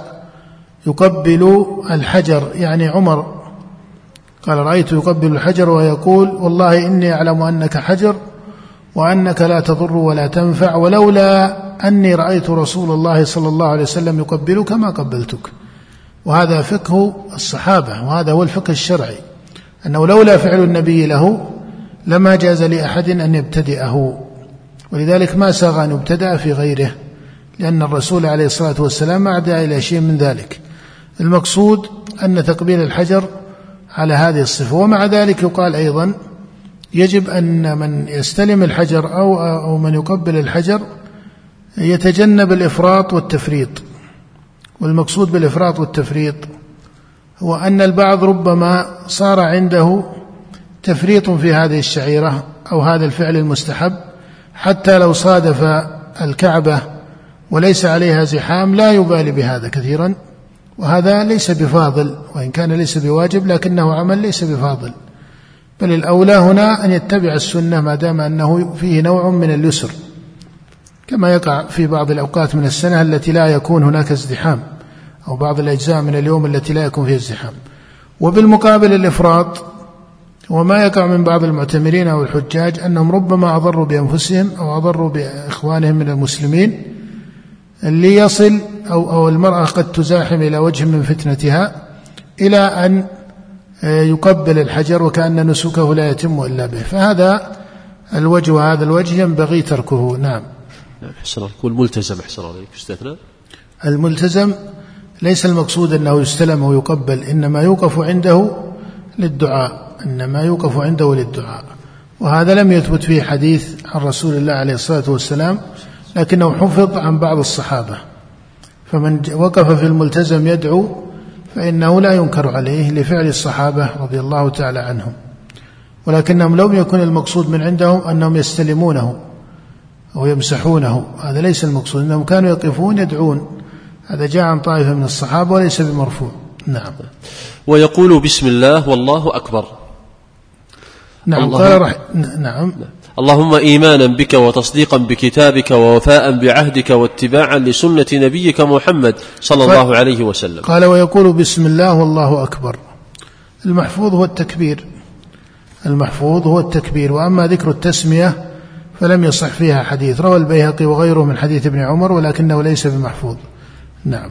يقبل الحجر، يعني عمر قال: رأيت يقبل الحجر ويقول: والله إني أعلم أنك حجر وأنك لا تضر ولا تنفع، ولولا أني رأيت رسول الله صلى الله عليه وسلم يقبلك ما قبلتك. وهذا فقه الصحابة، وهذا هو الفقه الشرعي، أنه لولا فعل النبي له لما جاز لأحد أن يبتدئه، ولذلك ما ساغ أن يبتدأ في غيره، لأن الرسول عليه الصلاة والسلام ما أدعى إلى شيء من ذلك. المقصود أن تقبيل الحجر على هذه الصفة. ومع ذلك يقال أيضا يجب أن من يستلم الحجر أو, أو من يقبل الحجر يتجنب الإفراط والتفريط. والمقصود بالإفراط والتفريط هو أن البعض ربما صار عنده تفريط في هذه الشعيرة أو هذا الفعل المستحب، حتى لو صادف الكعبة وليس عليها زحام لا يبالي بهذا كثيرا، وهذا ليس بفاضل، وإن كان ليس بواجب لكنه عمل ليس بفاضل، بل الأولى هنا أن يتبع السنة ما دام أنه فيه نوع من اليسر، كما يقع في بعض الأوقات من السنة التي لا يكون هناك ازدحام، أو بعض الأجزاء من اليوم التي لا يكون فيها ازدحام. وبالمقابل الإفراط وما يقع من بعض المعتمرين أو الحجاج أنهم ربما أضروا بأنفسهم أو أضروا بإخوانهم من المسلمين، ليصل أو, أو المرأة قد تزاحم إلى وجه من فتنتها إلى أن يقبل الحجر وكأن نسكه لا يتم إلا به، فهذا الوجه وهذا الوجه ينبغي تركه. نعم. أحسن الله. الملتزم أحسن عليك استثناء. الملتزم ليس المقصود أنه يستلم ويقبل، إنما يوقف عنده للدعاء، إنما يوقف عنده للدعاء، وهذا لم يثبت فيه حديث عن رسول الله عليه الصلاة والسلام، لكنه حفظ عن بعض الصحابة. فمن وقف في الملتزم يدعو فإنه لا ينكر عليه لفعل الصحابة رضي الله تعالى عنهم، ولكنهم لم يكن المقصود من عندهم أنهم يستلمونه أو يمسحونه، هذا ليس المقصود، إنهم كانوا يقفون يدعون، هذا جاء عن طائفة من الصحابة وليس بمرفوع. نعم. ويقول بسم الله والله أكبر. نعم. الله قال رح... نعم. اللهم إيمانا بك وتصديقا بكتابك ووفاء بعهدك واتباعا لسنة نبيك محمد صلى الله ف... عليه وسلم. قال ويقول بسم الله والله أكبر. المحفوظ هو التكبير، المحفوظ هو التكبير، وأما ذكر التسمية فلم يصح فيها حديث، روى البيهقي وغيره من حديث ابن عمر ولكنه ليس بمحفوظ. نعم.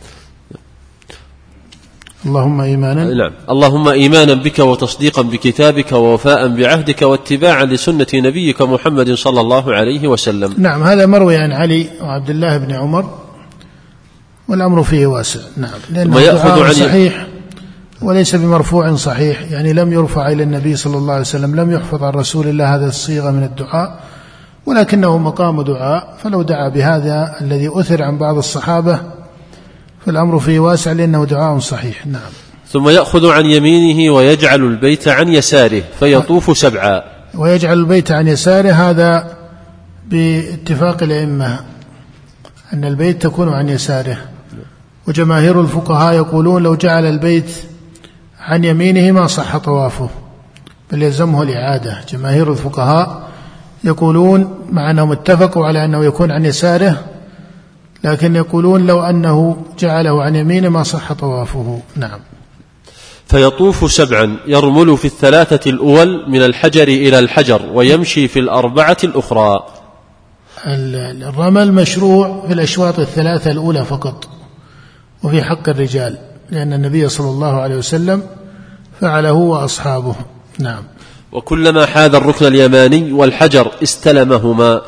اللهم إيمانا نعم. اللهم إيمانا بك وتصديقا بكتابك ووفاء بعهدك واتباعا لسنة نبيك محمد صلى الله عليه وسلم. نعم. هذا مروي عن علي وعبد الله بن عمر، والأمر فيه واسع. نعم. لأنه دعاء صحيح وليس بمرفوع صحيح، يعني لم يرفع إلى النبي صلى الله عليه وسلم، لم يحفظ عن رسول الله هذا الصيغة من الدعاء، ولكنه مقام دعاء، فلو دعا بهذا الذي أثر عن بعض الصحابة فالأمر فيه واسع لأنه دعاء صحيح. نعم. ثم يأخذ عن يمينه ويجعل البيت عن يساره فيطوف سبعا. ويجعل البيت عن يساره، هذا باتفاق الأئمة أن البيت تكون عن يساره، وجماهير الفقهاء يقولون لو جعل البيت عن يمينه ما صح طوافه بل يلزمه الإعادة. جماهير الفقهاء يقولون مع أنهم اتفقوا على أنه يكون عن يساره، لكن يقولون لو أنه جعله عن يمينه ما صح طوافه. نعم. فيطوف سبعا يرمل في الثلاثة الأول من الحجر إلى الحجر ويمشي في الأربعة الأخرى. الرمل مشروع في الأشواط الثلاثة الأولى فقط، وفي حق الرجال، لأن النبي صلى الله عليه وسلم فعله وأصحابه. نعم. وكلما حاذ الركن اليماني والحجر استلمهما.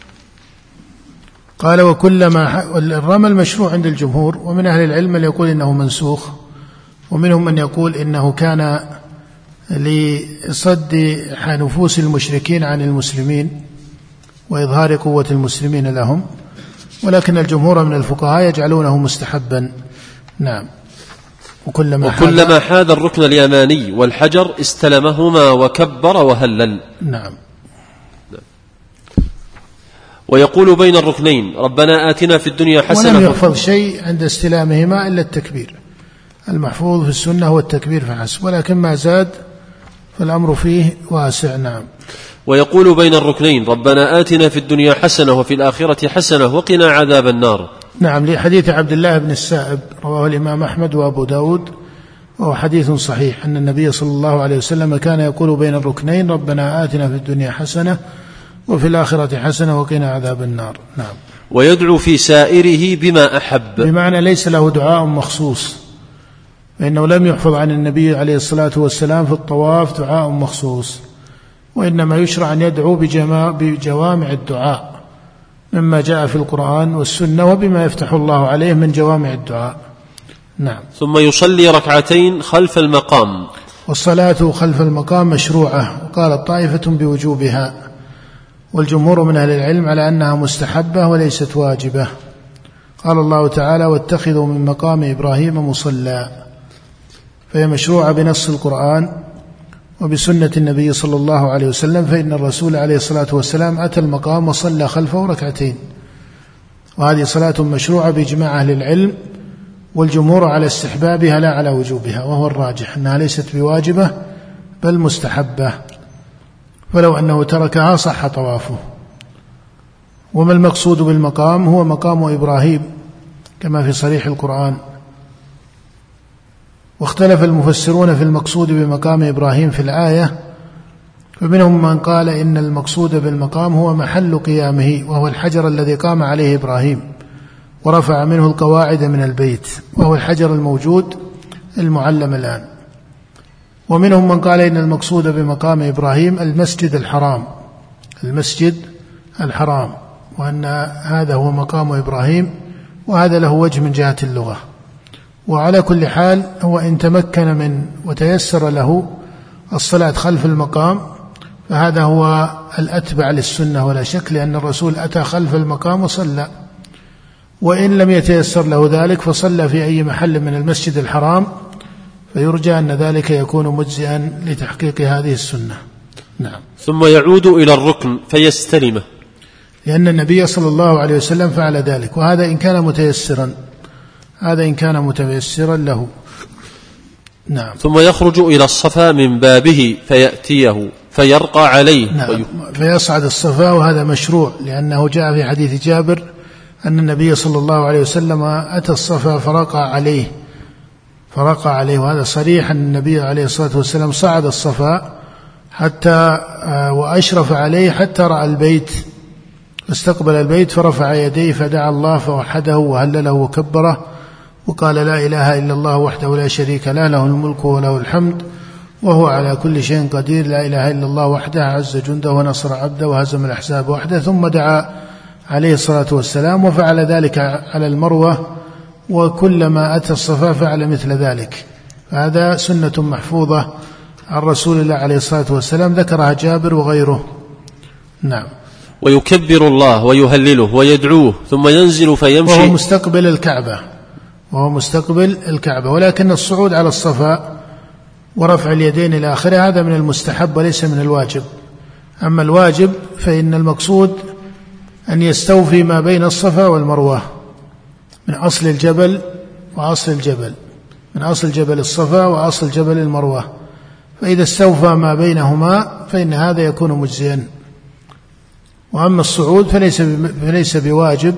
قال وكلما الرمل مشروع عند الجمهور، ومن أهل العلم من يقول إنه منسوخ، ومنهم من يقول إنه كان لصد نفوس المشركين عن المسلمين وإظهار قوة المسلمين لهم، ولكن الجمهور من الفقهاء يجعلونه مستحبا. نعم. وكلما, وكلما حاذ الركن اليماني والحجر استلمهما وكبر وهلل. نعم. ويقول بين الركنين ربنا آتنا في الدنيا حسنة. ولم يحفظ شيء عند استلامهما إلا التكبير، المحفوظ في السنة هو التكبير فحسب، ولكن ما زاد فالأمر فيه واسع. نعم. ويقول بين الركنين ربنا آتنا في الدنيا حسنة وفي الآخرة حسنة وقنا عذاب النار. نعم، لحديث عبد الله بن السائب رواه الإمام أحمد وأبو داود، وهو حديث صحيح أن النبي صلى الله عليه وسلم كان يقول بين الركنين ربنا آتنا في الدنيا حسنة وفي الآخرة حسنة وقنا عذاب النار. نعم. ويدعو في سائره بما أحب، بمعنى ليس له دعاء مخصوص، فإنه لم يحفظ عن النبي عليه الصلاة والسلام في الطواف دعاء مخصوص، وإنما يشرع أن يدعو بجوامع الدعاء مما جاء في القرآن والسنة وبما يفتح الله عليه من جوامع الدعاء. نعم. ثم يصلي ركعتين خلف المقام. والصلاة خلف المقام مشروعة، وقالت طائفة بوجوبها، والجمهور من أهل العلم على أنها مستحبة وليست واجبة. قال الله تعالى واتخذوا من مقام إبراهيم مصلى، فهي مشروعة بنص القرآن وبسنة النبي صلى الله عليه وسلم، فإن الرسول عليه الصلاة والسلام أتى المقام وصلى خلفه ركعتين، وهذه صلاة مشروعة بإجماع أهل العلم، والجمهور على استحبابها لا على وجوبها، وهو الراجح أنها ليست بواجبة بل مستحبة، فلو أنه تركها صح طوافه. وما المقصود بالمقام؟ هو مقام إبراهيم كما في صريح القرآن. واختلف المفسرون في المقصود بمقام إبراهيم في الآية، فمنهم من قال إن المقصود بالمقام هو محل قيامه، وهو الحجر الذي قام عليه إبراهيم ورفع منه القواعد من البيت، وهو الحجر الموجود المعلم الآن. ومنهم من قال إن المقصود بمقام إبراهيم المسجد الحرام، المسجد الحرام، وأن هذا هو مقام إبراهيم، وهذا له وجه من جهة اللغة. وعلى كل حال هو إن تمكن من وتيسر له الصلاة خلف المقام فهذا هو الأتبع للسنة ولا شك، لأن الرسول أتى خلف المقام وصلى. وإن لم يتيسر له ذلك فصلى في أي محل من المسجد الحرام، فيرجى أن ذلك يكون مجزئا لتحقيق هذه السنة. نعم. ثم يعود إلى الركن فيستلمه، لأن النبي صلى الله عليه وسلم فعل ذلك، وهذا إن كان متيسرا، هذا إن كان متيسرا له. نعم. ثم يخرج إلى الصفا من بابه فيأتيه فيرقى عليه. نعم. وي... فيصعد الصفا، وهذا مشروع، لأنه جاء في حديث جابر أن النبي صلى الله عليه وسلم أتى الصفا فرقى عليه فرقى عليه وهذا صريح أن النبي عليه الصلاة والسلام صعد الصفا حتى وأشرف عليه حتى رأى البيت، استقبل البيت فرفع يديه فدعا الله فوحده وهلله وكبره وقال لا إله إلا الله وحده لا شريك له، له الملك وله الحمد وهو على كل شيء قدير، لا إله إلا الله وحده عز جنده ونصر عبده وهزم الأحزاب وحده. ثم دعا عليه الصلاة والسلام وفعل ذلك على المروة، وكلما أتى الصفا فعل مثل ذلك. فهذا سنة محفوظة عن رسول الله عليه الصلاة والسلام ذكرها جابر وغيره. نعم. ويكبر الله ويهلله ويدعوه ثم ينزل فيمشي، وهو مستقبل الكعبة وهو مستقبل الكعبة ولكن الصعود على الصفا ورفع اليدين إلى آخره هذا من المستحب وليس من الواجب. أما الواجب فإن المقصود أن يستوفي ما بين الصفا والمروة من أصل الجبل وأصل الجبل من أصل جبل الصفا وأصل جبل المروة، فإذا استوفى ما بينهما فإن هذا يكون مجزيا. وأما الصعود فليس فليس بواجب،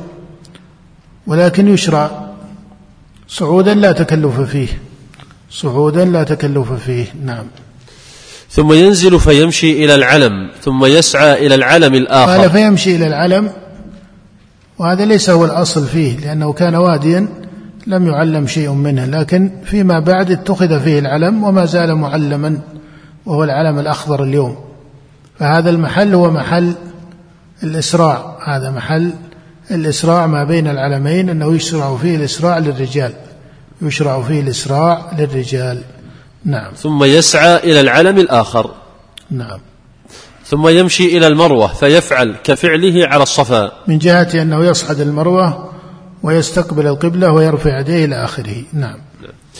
ولكن يشرع صعودا لا تكلف فيه صعودا لا تكلف فيه. نعم. ثم ينزل فيمشي إلى العلم ثم يسعى إلى العلم الآخر. قال فيمشي إلى العلم، وهذا ليس هو الأصل فيه لأنه كان واديا لم يعلم شيء منه، لكن فيما بعد اتخذ فيه العلم وما زال معلما وهو العلم الأخضر اليوم. فهذا المحل هو محل الإسراع، هذا محل الإسراع ما بين العلمين، أنه يشرع فيه الإسراع للرجال يشرع فيه الإسراع للرجال. نعم. ثم يسعى إلى العلم الآخر. نعم. ثم يمشي إلى المروة فيفعل كفعله على الصفا، من جهة أنه يصعد المروة ويستقبل القبلة ويرفع يديه إلى آخره. نعم.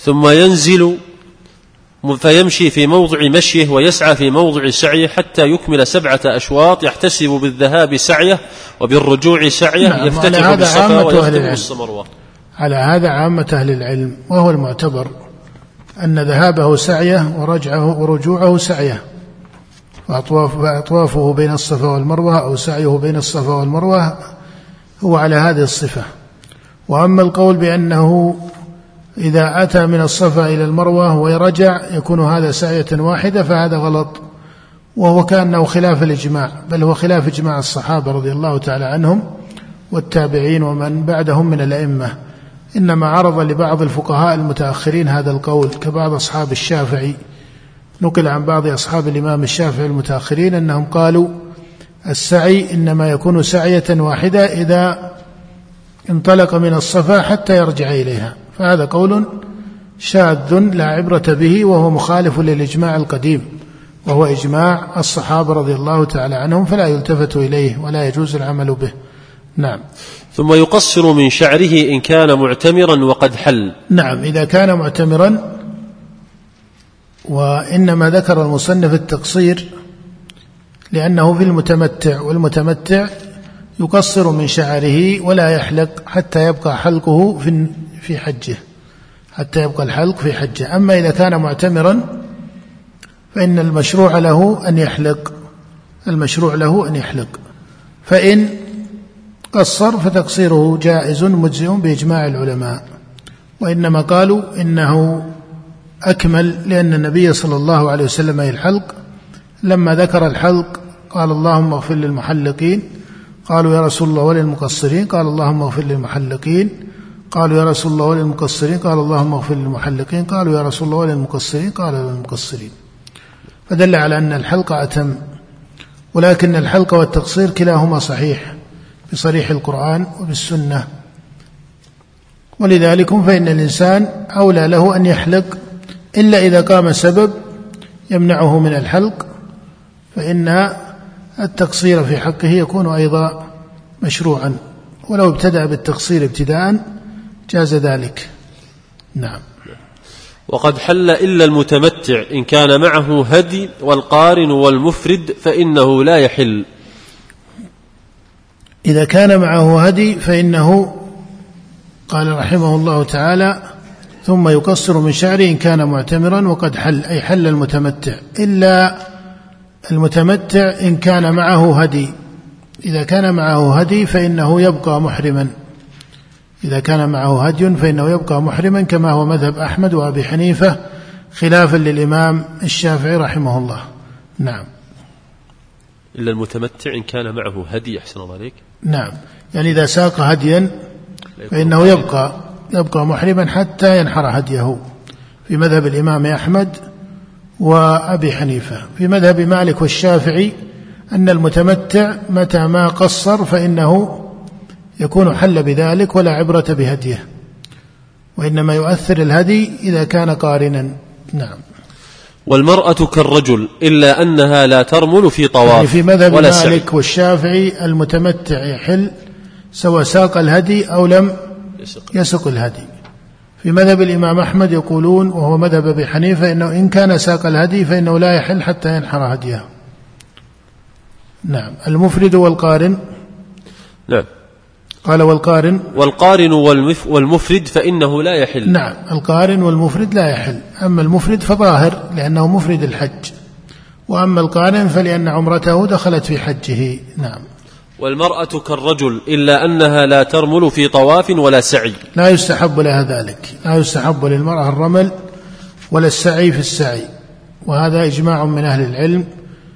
ثم ينزل فيمشي في موضع مشيه ويسعى في موضع سعيه حتى يكمل سبعة أشواط يحتسب بالذهاب سعيه وبالرجوع سعيه. نعم. يفتتح بالصفا ويختم بالمروة. على هذا عامة أهل العلم، وهو المعتبر أن ذهابه سعيه ورجعه ورجوعه سعيه، وأطوافه بين الصفا والمروة أو سعيه بين الصفا والمروة هو على هذه الصفة. وأما القول بأنه إذا أتى من الصفا إلى المروة ويرجع يكون هذا سعية واحدة فهذا غلط، وهو كأنه خلاف الإجماع، بل هو خلاف إجماع الصحابة رضي الله تعالى عنهم والتابعين ومن بعدهم من الأئمة. إنما عرض لبعض الفقهاء المتأخرين هذا القول كبعض أصحاب الشافعي، نقل عن بعض أصحاب الإمام الشافعي المتأخرين أنهم قالوا السعي إنما يكون سعية واحدة إذا انطلق من الصفا حتى يرجع إليها، فهذا قول شاذ لا عبرة به، وهو مخالف للإجماع القديم وهو إجماع الصحابة رضي الله تعالى عنهم، فلا يلتفت إليه ولا يجوز العمل به. نعم. ثم يقصر من شعره إن كان معتمرا وقد حل. نعم، إذا كان معتمرا، وإنما ذكر المصنف التقصير لأنه في المتمتع، والمتمتع يقصر من شعره ولا يحلق حتى يبقى حلقه في في حجه، حتى يبقى الحلق في حجه. أما إذا كان معتمرا فإن المشروع له أن يحلق، المشروع له أن يحلق، فإن قصر فتقصيره جائز مجزئ بإجماع العلماء. وإنما قالوا إنه أكمل لأن النبي صلى الله عليه وسلم الحلق لما ذكر الحلق قال اللهم اغفر للمحلقين، قالوا يا رسول الله وللمقصرين، قال اللهم اغفر للمحلقين، قالوا يا رسول الله وللمقصرين، قال اللهم اغفر للمحلقين، قالوا يا رسول الله وللمقصرين، قال للمقصرين، فدل على أن الحلق أتم. ولكن الحلق والتقصير كلاهما صحيح بصريح القرآن وبالسنة، ولذلك فإن الإنسان أولى له أن يحلق إلا إذا قام سبب يمنعه من الحلق، فإن التقصير في حقه يكون أيضا مشروعا، ولو ابتدأ بالتقصير ابتداء جاز ذلك. نعم. وقد حل إلا المتمتع إن كان معه هدي، والقارن والمفرد فإنه لا يحل. إذا كان معه هدي فإنه قال رحمه الله تعالى ثم يقصر من شعره إن كان معتمرا وقد حل، أي حل المتمتع، إلا المتمتع إن كان معه هدي. إذا كان معه هدي فإنه يبقى محرما، إذا كان معه هدي فإنه يبقى محرما كما هو مذهب أحمد وأبي حنيفة خلافا للإمام الشافعي رحمه الله. نعم. إلا المتمتع إن كان معه هدي، أحسن الله عليك. نعم، يعني إذا ساق هديا فإنه يبقى يبقى محرما حتى ينحر هديه، في مذهب الإمام أحمد وأبي حنيفة. في مذهب مالك والشافعي أن المتمتع متى ما قصر فإنه يكون حل بذلك ولا عبرة بهديه، وإنما يؤثر الهدي إذا كان قارنا. نعم. والمرأة كالرجل إلا أنها لا ترمل في طواف. يعني في مذهب مالك والشافعي المتمتع يحل سواء ساق الهدي أو لم يسق الهدي. في مذهب الإمام أحمد يقولون وهو مذهب أبي حنيفة إنه إن كان ساق الهدي فإنه لا يحل حتى ينحر هديه. نعم. المفرد والقارن. نعم. قال والقارن والقارن والمفرد فإنه لا يحل. نعم، القارن والمفرد لا يحل. أما المفرد فظاهر لأنه مفرد الحج، وأما القارن فلأن عمرته دخلت في حجه. نعم. والمرأة كالرجل إلا أنها لا ترمل في طواف ولا سعي. لا يستحب لها ذلك، لا يستحب للمرأة الرمل ولا السعي في السعي، وهذا إجماع من أهل العلم،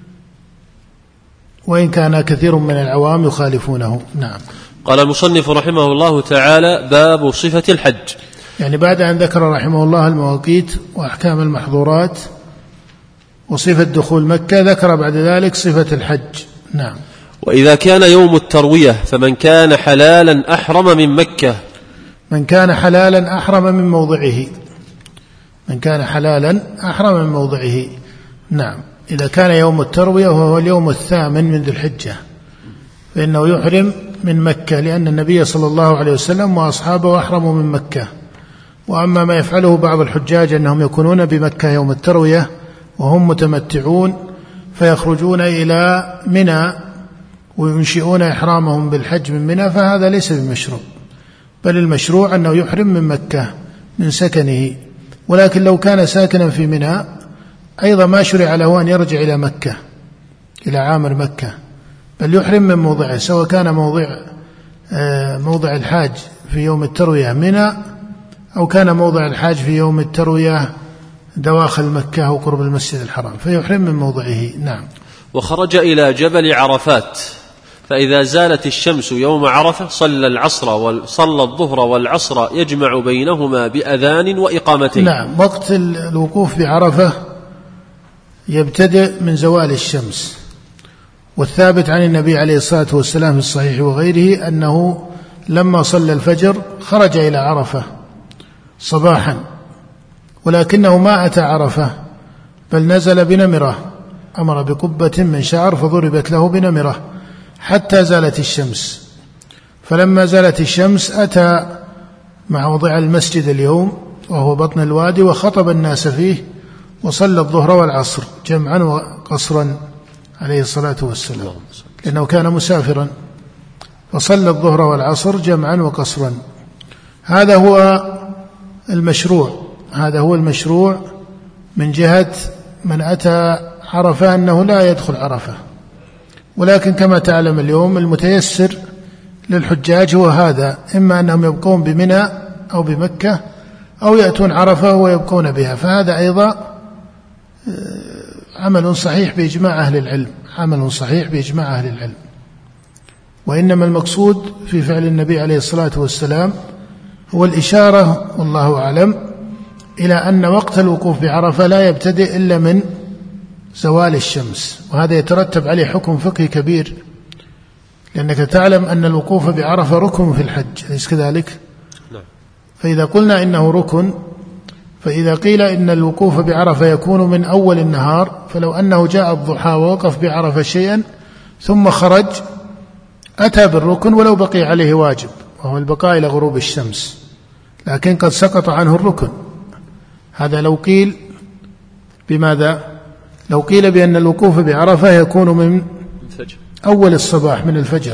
وإن كان كثير من العوام يخالفونه. نعم. قال المصنف رحمه الله تعالى باب صفة الحج. يعني بعد أن ذكر رحمه الله المواقيت وأحكام المحظورات وصفة دخول مكة ذكر بعد ذلك صفة الحج. نعم. وإذا كان يوم التروية فمن كان حلالا أحرم من مكة. من كان حلالا أحرم من موضعه، من كان حلالا أحرم من موضعه. نعم. إذا كان يوم التروية وهو اليوم الثامن من ذي الحجة فإنه يحرم من مكة، لأن النبي صلى الله عليه وسلم وأصحابه أحرموا من مكة، وأما ما يفعله بعض الحجاج أنهم يكونون بمكة يوم التروية وهم متمتعون فيخرجون إلى منى وينشئون إحرامهم بالحج من منى، فهذا ليس بمشروع، بل المشروع أنه يحرم من مكة من سكنه. ولكن لو كان ساكنا في منى أيضا ما شرع له أن يرجع إلى مكة إلى عامر مكة، بل يحرم من موضعه، سواء كان موضع موضع الحاج في يوم التروية منى أو كان موضع الحاج في يوم التروية دواخل مكة أو قرب المسجد الحرام، فيحرم من موضعه. نعم. وخرج إلى جبل عرفات فإذا زالت الشمس يوم عرفة صلى العصر وصلى الظهر والعصر يجمع بينهما بأذان وإقامتين. نعم. وقت الوقوف بعرفة يبتدئ من زوال الشمس، والثابت عن النبي عليه الصلاة والسلام في الصحيح وغيره أنه لما صلى الفجر خرج إلى عرفة صباحا، ولكنه ما أتى عرفة بل نزل بنمرة، أمر بقبة من شعر فضربت له بنمرة حتى زالت الشمس. فلما زالت الشمس أتى موضع المسجد اليوم وهو بطن الوادي وخطب الناس فيه وصلى الظهر والعصر جمعا وقصرا عليه الصلاة والسلام، لأنه كان مسافرا، فصلى الظهر والعصر جمعا وقصرا. هذا هو المشروع، هذا هو المشروع من جهة من أتى عرفة أنه لا يدخل عرفة. ولكن كما تعلم اليوم المتيسر للحجاج هو هذا، إما أنهم يبقون بمنى أو بمكة أو يأتون عرفة ويبقون بها، فهذا أيضا عمل صحيح بإجماع أهل العلم، عمل صحيح بإجماع أهل العلم. وإنما المقصود في فعل النبي عليه الصلاة والسلام هو الإشارة والله أعلم إلى أن وقت الوقوف بعرفة لا يبتدئ إلا من زوال الشمس، وهذا يترتب عليه حكم فقهي كبير، لأنك تعلم أن الوقوف بعرفة ركن في الحج، أليس كذلك؟ فإذا قلنا إنه ركن، فإذا قيل إن الوقوف بعرفة يكون من أول النهار، فلو أنه جاء الضحى ووقف بعرفة شيئا ثم خرج أتى بالركن ولو بقي عليه واجب وهو البقاء إلى غروب الشمس، لكن قد سقط عنه الركن. هذا لو قيل بماذا؟ لو قيل بأن الوقوف بعرفة يكون من أول الصباح من الفجر،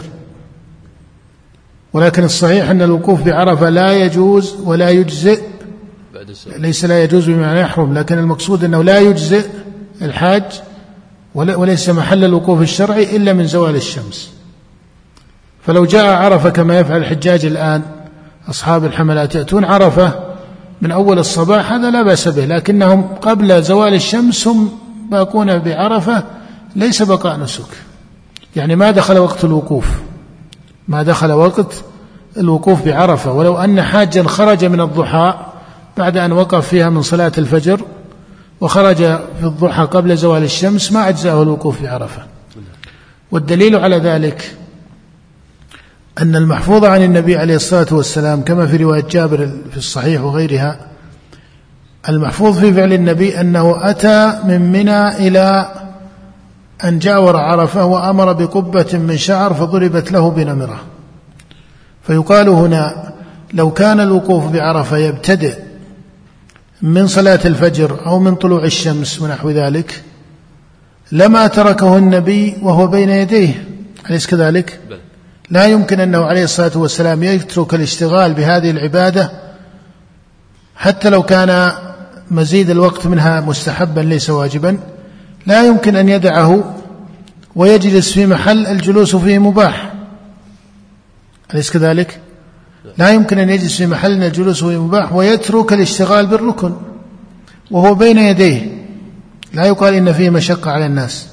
ولكن الصحيح أن الوقوف بعرفة لا يجوز ولا يجزئ، ليس لا يجوز بمعنى يحرم، لكن المقصود أنه لا يجزئ الحاج وليس محل الوقوف الشرعي إلا من زوال الشمس. فلو جاء عرفة كما يفعل الحجاج الآن أصحاب الحملات يأتون عرفة من أول الصباح، هذا لا بأس به، لكنهم قبل زوال الشمس هم باقون بعرفة، ليس بقاء نسك، يعني ما دخل وقت الوقوف، ما دخل وقت الوقوف بعرفة. ولو أن حاجا خرج من الضحى بعد أن وقف فيها من صلاة الفجر وخرج في الضحى قبل زوال الشمس ما أجزأه الوقوف بعرفة. والدليل على ذلك أن المحفوظ عن النبي عليه الصلاة والسلام كما في رواية جابر في الصحيح وغيرها، المحفوظ في فعل النبي أنه أتى من منى إلى أن جاور عرفة وأمر بقبة من شعر فضربت له بنمرة. فيقال هنا لو كان الوقوف بعرفة يبتدئ من صلاة الفجر أو من طلوع الشمس ونحو ذلك لما تركه النبي وهو بين يديه، أليس كذلك؟ لا يمكن أنه عليه الصلاة والسلام يترك الاشتغال بهذه العبادة حتى لو كان مزيد الوقت منها مستحبا ليس واجبا، لا يمكن أن يدعه ويجلس في محل الجلوس فيه مباح، أليس كذلك؟ لا يمكن أن يجلس في محل الجلوس فيه مباح ويترك الاشتغال بالركن وهو بين يديه، لا يقال إن فيه مشقة على الناس.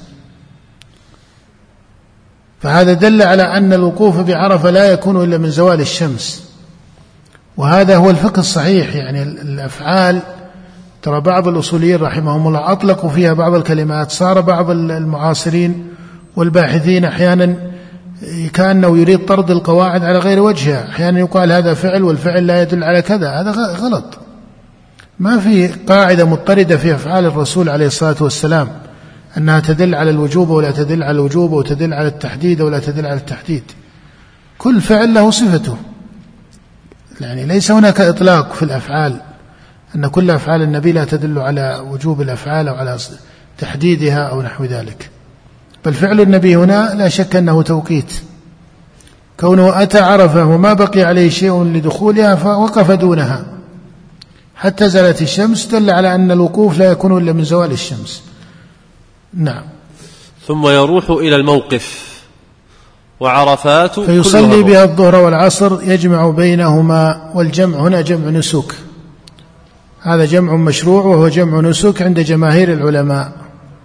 فهذا دل على أن الوقوف بعرفة لا يكون إلا من زوال الشمس، وهذا هو الفقه الصحيح. يعني الأفعال ترى بعض الأصوليين رحمهم الله أطلقوا فيها بعض الكلمات، صار بعض المعاصرين والباحثين أحيانا كأنه يريد طرد القواعد على غير وجهها، أحيانا يقال هذا فعل والفعل لا يدل على كذا، هذا غلط. ما في قاعدة مضطردة في أفعال الرسول عليه الصلاة والسلام أنها تدل على الوجوب ولا تدل على الوجوب وتدل على التحديد ولا تدل على التحديد، كل فعل له صفته، يعني ليس هناك إطلاق في الأفعال أن كل أفعال النبي لا تدل على وجوب الأفعال أو على تحديدها أو نحو ذلك، بل فعل النبي هنا لا شك أنه توقيت، كونه أتى عرفة وما بقي عليه شيء لدخولها فوقف دونها حتى زالت الشمس، دل على أن الوقوف لا يكون إلا من زوال الشمس. نعم. ثم يروح إلى الموقف وعرفات فيصلي بها الظهر والعصر يجمع بينهما، والجمع هنا جمع نسك، هذا جمع مشروع وهو جمع نسك عند جماهير العلماء.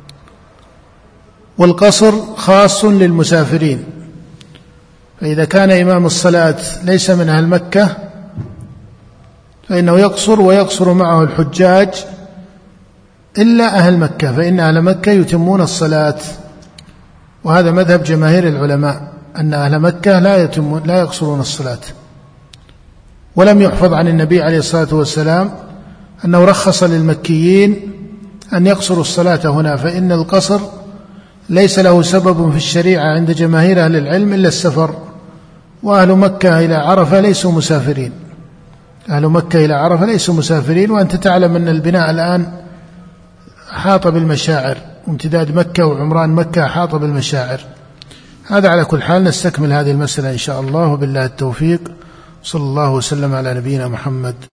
والقصر خاص للمسافرين، فإذا كان إمام الصلاة ليس من أهل مكة فإنه يقصر، ويقصر معه الحجاج إلا أهل مكة، فإن أهل مكة يتمون الصلاة، وهذا مذهب جماهير العلماء أن أهل مكة لا يتمون لا يقصرون الصلاة. ولم يحفظ عن النبي عليه الصلاة والسلام أنه رخص للمكيين أن يقصروا الصلاة هنا، فإن القصر ليس له سبب في الشريعة عند جماهير أهل العلم إلا السفر، وأهل مكة إلى عرفة ليسوا مسافرين، أهل مكة إلى عرفة ليسوا مسافرين، وأنت تعلم أن البناء الآن حاط بالمشاعر، وامتداد مكة وعمران مكة حاط بالمشاعر. هذا على كل حال نستكمل هذه المسألة إن شاء الله، وبالله التوفيق، صلى الله وسلم على نبينا محمد.